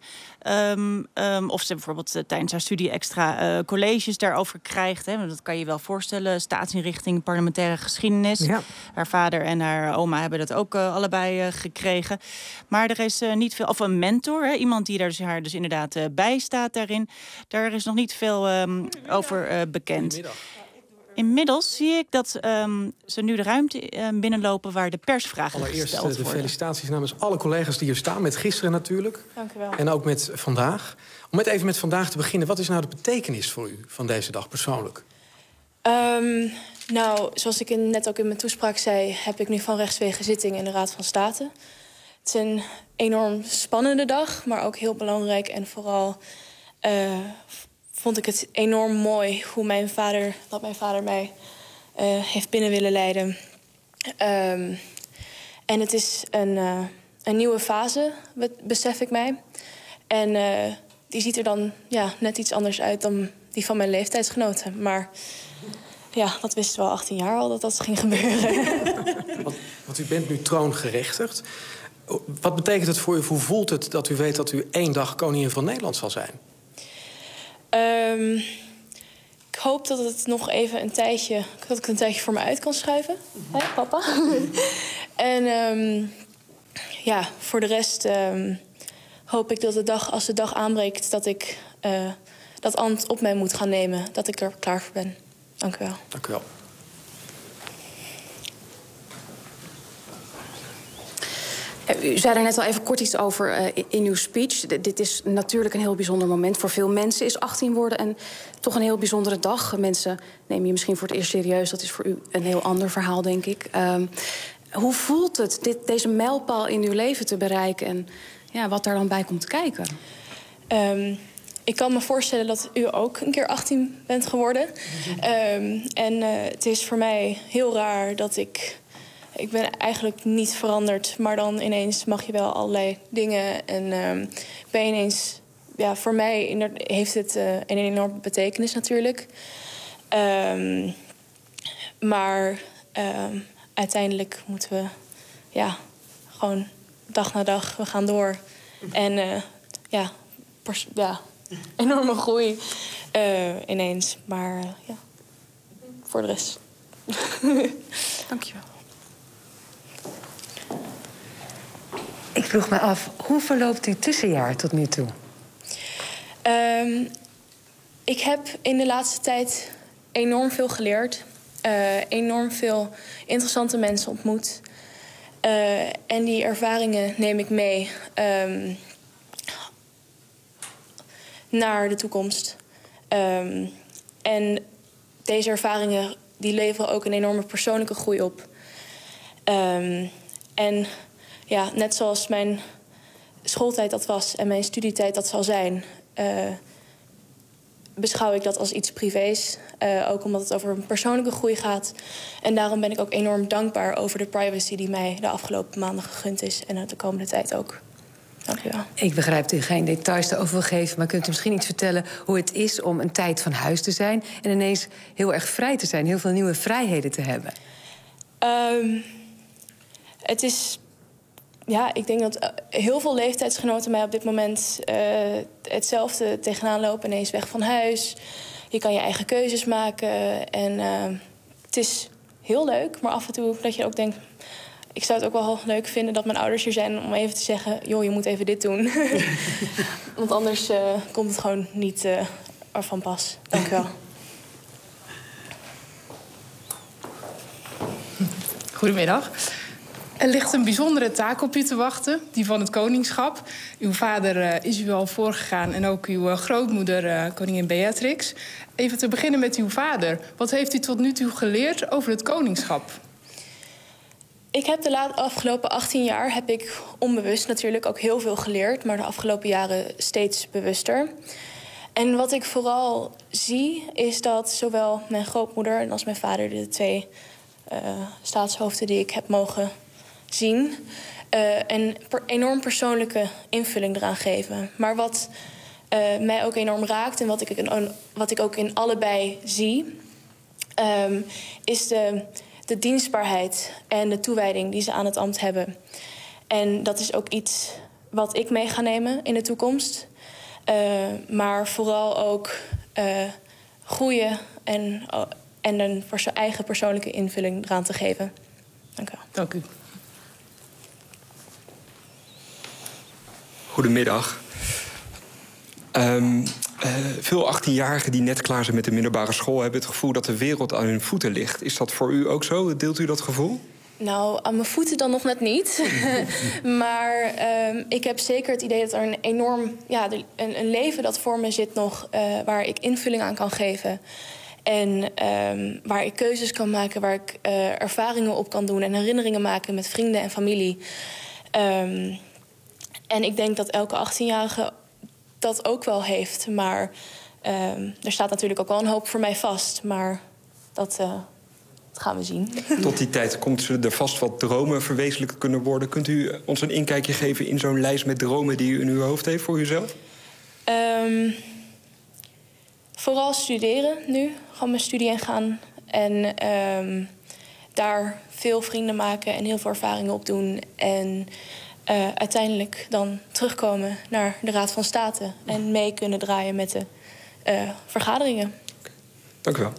Of ze bijvoorbeeld tijdens haar studie extra colleges daarover krijgt. Hè. Dat kan je wel voorstellen. Staatsinrichting, parlementaire geschiedenis. Ja. Haar vader en haar oma hebben dat ook allebei gekregen. Maar er is niet veel... Of een mentor, hè, iemand die haar dus inderdaad bijstaat daarin. Daar is nog niet veel over bekend. Inmiddels zie ik dat ze nu de ruimte binnenlopen waar de persvragen gesteld worden. Allereerst de felicitaties namens alle collega's die hier staan. Met gisteren natuurlijk. Dank u wel. En ook met vandaag. Om even met vandaag te beginnen. Wat is nou de betekenis voor u van deze dag persoonlijk? Nou, zoals ik net ook in mijn toespraak zei, heb ik nu van rechtswege zitting in de Raad van State. Het is een enorm spannende dag, maar ook heel belangrijk. En vooral vond ik het enorm mooi hoe mijn vader mij heeft binnen willen leiden. En het is een nieuwe fase, besef ik mij. En die ziet er dan net iets anders uit dan die van mijn leeftijdsgenoten. Maar ja, dat wisten we al 18 jaar al dat ging gebeuren. Want u bent nu troongerechtigd. Wat betekent het voor u? Hoe voelt het dat u weet dat u 1 dag koningin van Nederland zal zijn? Ik hoop dat het nog even een tijdje voor me uit kan schuiven. Hè, papa? En voor de rest hoop ik dat als de dag aanbreekt dat ik dat ambt op mij moet gaan nemen. Dat ik er klaar voor ben. Dank u wel. Dank u wel. U zei er net al even kort iets over in uw speech. Dit is natuurlijk een heel bijzonder moment. Voor veel mensen is 18 worden en toch een heel bijzondere dag. Mensen nemen je misschien voor het eerst serieus. Dat is voor u een heel ander verhaal, denk ik. Hoe voelt het deze mijlpaal in uw leven te bereiken en wat daar dan bij komt kijken? Ik kan me voorstellen dat u ook een keer 18 bent geworden. Het is voor mij heel raar dat ik ben eigenlijk niet veranderd, maar dan ineens mag je wel allerlei dingen. En ben je ineens... Ja, voor mij heeft het een enorme betekenis natuurlijk. Maar uiteindelijk moeten we gewoon dag na dag, we gaan door. En enorme groei ineens. Maar voor de rest. Dank je wel. Ik vroeg me af, hoe verloopt uw tussenjaar tot nu toe? Ik heb in de laatste tijd enorm veel geleerd. Enorm veel interessante mensen ontmoet. En die ervaringen neem ik mee naar de toekomst. En deze ervaringen die leveren ook een enorme persoonlijke groei op. En net zoals mijn schooltijd dat was en mijn studietijd dat zal zijn, beschouw ik dat als iets privés. Ook omdat het over een persoonlijke groei gaat. En daarom ben ik ook enorm dankbaar over de privacy die mij de afgelopen maanden gegund is. En de komende tijd ook. Dank u wel. Ik begrijp dat u geen details daarover wil geven, maar kunt u misschien iets vertellen hoe het is om een tijd van huis te zijn en ineens heel erg vrij te zijn, heel veel nieuwe vrijheden te hebben? Het is... Ja, ik denk dat heel veel leeftijdsgenoten mij op dit moment hetzelfde tegenaan lopen. Ineens weg van huis. Je kan je eigen keuzes maken. En het is heel leuk, maar af en toe dat je ook denkt... Ik zou het ook wel leuk vinden dat mijn ouders hier zijn om even te zeggen... joh, je moet even dit doen. Want anders komt het gewoon niet ervan pas. Dank u wel. Goedemiddag. Er ligt een bijzondere taak op u te wachten, die van het koningschap. Uw vader is u al voorgegaan en ook uw grootmoeder, koningin Beatrix. Even te beginnen met uw vader. Wat heeft u tot nu toe geleerd over het koningschap? Ik heb de afgelopen 18 jaar heb ik onbewust natuurlijk ook heel veel geleerd... maar de afgelopen jaren steeds bewuster. En wat ik vooral zie is dat zowel mijn grootmoeder als mijn vader... de twee staatshoofden die ik heb mogen zien... een enorm persoonlijke invulling eraan geven. Maar wat mij ook enorm raakt en wat ik ook in allebei zie... is de dienstbaarheid en de toewijding die ze aan het ambt hebben. En dat is ook iets wat ik mee ga nemen in de toekomst. Maar vooral ook groeien en een voor zijn eigen persoonlijke invulling eraan te geven. Dank u wel. Dank u. Goedemiddag. Veel 18-jarigen die net klaar zijn met de middelbare school... hebben het gevoel dat de wereld aan hun voeten ligt. Is dat voor u ook zo? Deelt u dat gevoel? Nou, aan mijn voeten dan nog net niet. Maar ik heb zeker het idee dat er een enorm... Ja, een leven dat voor me zit nog... waar ik invulling aan kan geven. En waar ik keuzes kan maken, waar ik ervaringen op kan doen... en herinneringen maken met vrienden en familie. En ik denk dat elke 18-jarige dat ook wel heeft. Maar er staat natuurlijk ook wel een hoop voor mij vast. Maar dat gaan we zien. Tot die tijd komt er vast wat dromen verwezenlijkt kunnen worden. Kunt u ons een inkijkje geven in zo'n lijst met dromen die u in uw hoofd heeft voor uzelf? Vooral studeren nu. Gewoon mijn studie ingaan. En daar veel vrienden maken en heel veel ervaringen op doen. En uiteindelijk dan terugkomen naar de Raad van State. En mee kunnen draaien met de vergaderingen. Dank u wel.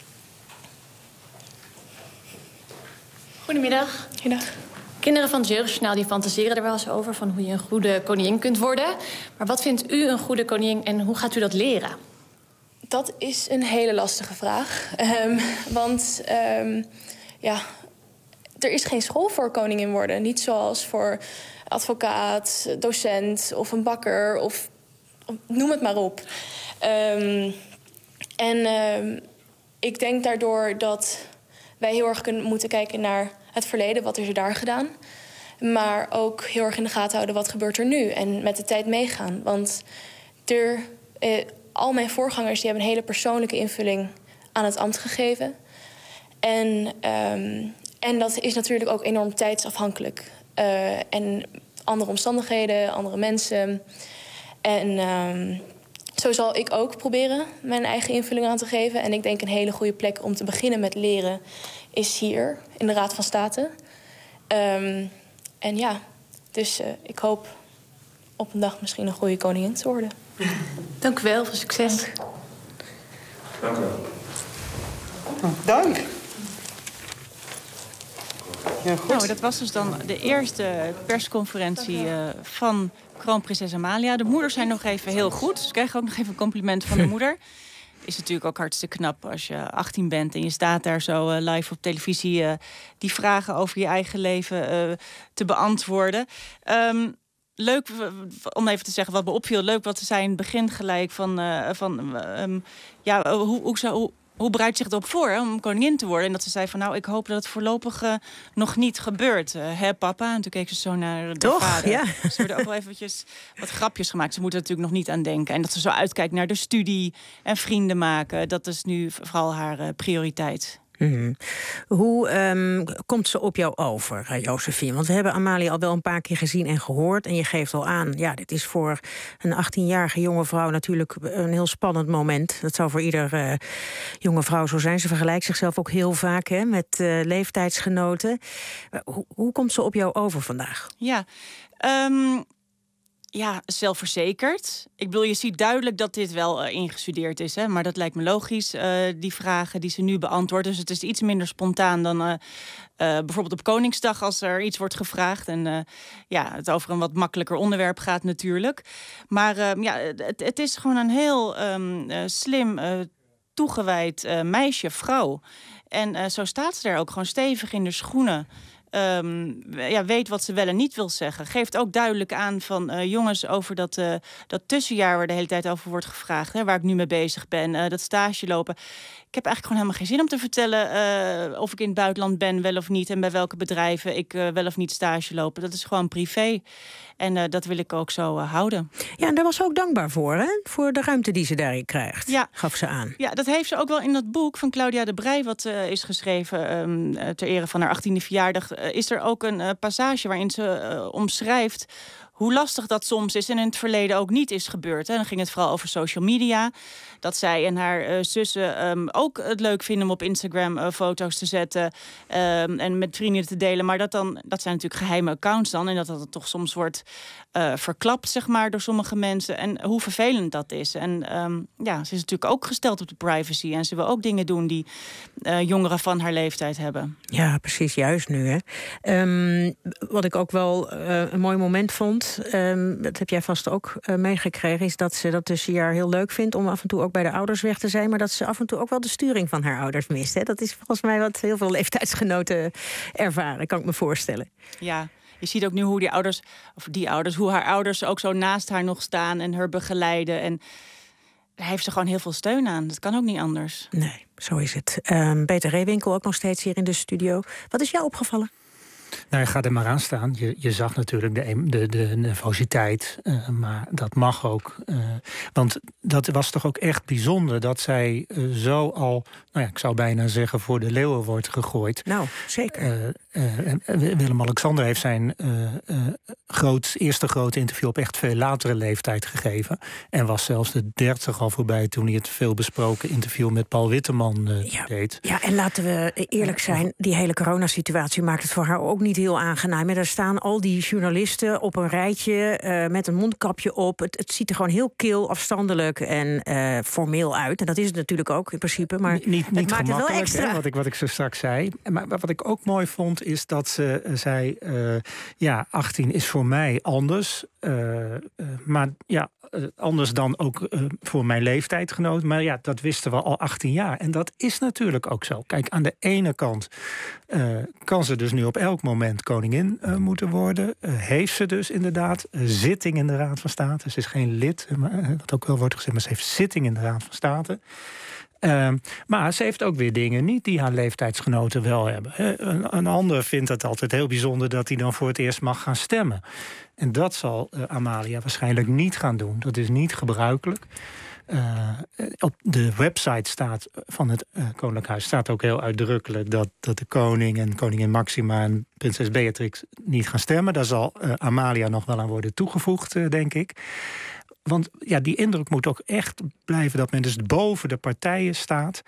Goedemiddag. Goedemiddag. Kinderen van het Jeugdjournaal die fantaseren er wel eens over... van hoe je een goede koningin kunt worden. Maar wat vindt u een goede koningin en hoe gaat u dat leren? Dat is een hele lastige vraag. Want er is geen school voor koningin worden. Niet zoals voor advocaat, docent of een bakker of noem het maar op. Ik denk daardoor dat wij heel erg moeten kijken naar het verleden. Wat is er daar gedaan? Maar ook heel erg in de gaten houden wat gebeurt er nu. En met de tijd meegaan. Want al mijn voorgangers die hebben een hele persoonlijke invulling aan het ambt gegeven. En dat is natuurlijk ook enorm tijdsafhankelijk. En andere omstandigheden, andere mensen. En zo zal ik ook proberen mijn eigen invulling aan te geven. En ik denk een hele goede plek om te beginnen met leren is hier in de Raad van State. Dus ik hoop op een dag misschien een goede koningin te worden. Dank u wel, veel succes. Dank u wel. Dank. Ja, nou, dat was dus dan de eerste persconferentie van kroonprinses Amalia. De moeders zijn nog even heel goed. Ze krijgen ook nog even een compliment van de moeder. Is natuurlijk ook hartstikke knap als je 18 bent... en je staat daar zo live op televisie... die vragen over je eigen leven te beantwoorden. Leuk, om even te zeggen wat me opviel... leuk wat ze zei in het begin gelijk hoe bereidt zich erop voor om koningin te worden? En dat ze zei van nou, ik hoop dat het voorlopig nog niet gebeurt. Hè, papa? En toen keek ze zo naar de vader. Ja. Ze werden ook wel eventjes wat grapjes gemaakt. Ze moeten er natuurlijk nog niet aan denken. En dat ze zo uitkijkt naar de studie en vrienden maken. Dat is nu vooral haar prioriteit. Hoe komt ze op jou over, Josephine? Want we hebben Amalia al wel een paar keer gezien en gehoord. En je geeft al aan, ja, dit is voor een 18-jarige jonge vrouw natuurlijk een heel spannend moment. Dat zou voor ieder jonge vrouw zo zijn. Ze vergelijkt zichzelf ook heel vaak met leeftijdsgenoten. Hoe komt ze op jou over vandaag? Ja, zelfverzekerd. Ik bedoel, je ziet duidelijk dat dit wel ingestudeerd is. Hè? Maar dat lijkt me logisch, die vragen die ze nu beantwoordt. Dus het is iets minder spontaan dan bijvoorbeeld op Koningsdag... als er iets wordt gevraagd. En het over een wat makkelijker onderwerp gaat natuurlijk. Maar het is gewoon een heel slim, toegewijd meisje, vrouw. En zo staat ze er ook gewoon stevig in de schoenen... weet wat ze wel en niet wil zeggen. Geeft ook duidelijk aan van jongens over dat tussenjaar waar de hele tijd over wordt gevraagd. Waar ik nu mee bezig ben, dat stage lopen. Ik heb eigenlijk gewoon helemaal geen zin om te vertellen of ik in het buitenland ben, wel of niet. En bij welke bedrijven ik wel of niet stage lopen. Dat is gewoon privé. En dat wil ik ook zo houden. Ja, en daar was ze ook dankbaar voor, hè? Voor de ruimte die ze daarin krijgt, gaf ze aan. Ja, dat heeft ze ook wel in dat boek van Claudia de Breij... wat is geschreven ter ere van haar 18e verjaardag... is er ook een passage waarin ze omschrijft... hoe lastig dat soms is en in het verleden ook niet is gebeurd. Hè. Dan ging het vooral over social media. Dat zij en haar zussen ook het leuk vinden om op Instagram foto's te zetten. En met vrienden te delen. Maar dat zijn natuurlijk geheime accounts dan. En dat toch soms wordt verklapt, zeg maar, door sommige mensen. En hoe vervelend dat is. En ze is natuurlijk ook gesteld op de privacy. En ze wil ook dingen doen die jongeren van haar leeftijd hebben. Ja, precies, juist nu. Hè. Wat ik ook wel een mooi moment vond... dat heb jij vast ook meegekregen... is dat ze dat tussenjaar heel leuk vindt... om af en toe ook bij de ouders weg te zijn... maar dat ze af en toe ook wel de sturing van haar ouders mist. Hè? Dat is volgens mij wat heel veel leeftijdsgenoten ervaren, kan ik me voorstellen. Ja, je ziet ook nu hoe hoe haar ouders ook zo naast haar nog staan... en haar begeleiden. En daar heeft ze gewoon heel veel steun aan. Dat kan ook niet anders. Nee, zo is het. Peter Reewinkel ook nog steeds hier in de studio. Wat is jou opgevallen? Nou, ga er maar aan staan. Je zag natuurlijk de nervositeit, maar dat mag ook. Want dat was toch ook echt bijzonder dat zij zo al, ik zou bijna zeggen, voor de leeuwen wordt gegooid. Nou, zeker. Willem-Alexander heeft zijn eerste grote interview op echt veel latere leeftijd gegeven. En was zelfs de 30 al voorbij toen hij het veelbesproken interview met Paul Witteman deed. Ja, en laten we eerlijk zijn, die hele coronasituatie maakt het voor haar ook niet heel aangenaam. En daar staan al die journalisten op een rijtje met een mondkapje op. Het ziet er gewoon heel kil, afstandelijk en formeel uit. En dat is het natuurlijk ook in principe. Maar niet het maakt het wel extra. Hè, wat ik zo straks zei. Maar wat ik ook mooi vond, is dat ze zei... 18 is voor mij anders. Maar anders dan ook voor mijn leeftijdgenoot. Maar dat wisten we al 18 jaar. En dat is natuurlijk ook zo. Kijk, aan de ene kant kan ze dus nu op elk moment koningin moeten worden. Heeft ze dus inderdaad zitting in de Raad van State. Ze is geen lid, wat ook wel wordt gezegd, maar ze heeft zitting in de Raad van State. Maar ze heeft ook weer dingen niet die haar leeftijdsgenoten wel hebben. Een ander vindt het altijd heel bijzonder dat hij dan voor het eerst mag gaan stemmen. En dat zal Amalia waarschijnlijk niet gaan doen. Dat is niet gebruikelijk. Op de website van het Koninklijk Huis staat ook heel uitdrukkelijk dat de koning en koningin Maxima en prinses Beatrix niet gaan stemmen. Daar zal Amalia nog wel aan worden toegevoegd, denk ik. Want die indruk moet ook echt blijven dat men dus boven de partijen staat.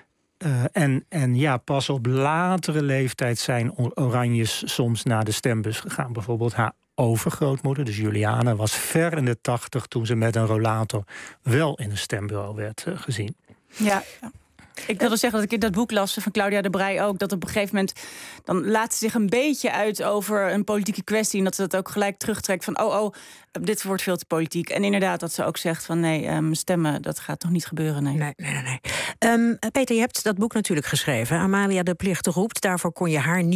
En pas op latere leeftijd zijn Oranjes soms naar de stembus gegaan. Bijvoorbeeld haar overgrootmoeder, dus Juliana, was ver in de 80 toen ze met een rollator wel in een stembureau werd gezien. Ja. Ik wilde zeggen dat ik in dat boek las van Claudia de Breij ook... dat op een gegeven moment, dan laat ze zich een beetje uit over een politieke kwestie... en dat ze dat ook gelijk terugtrekt van... dit wordt veel te politiek. En inderdaad dat ze ook zegt van nee, stemmen, dat gaat toch niet gebeuren. Nee. Peter, je hebt dat boek natuurlijk geschreven. Amalia de Plicht roept, daarvoor kon je haar niet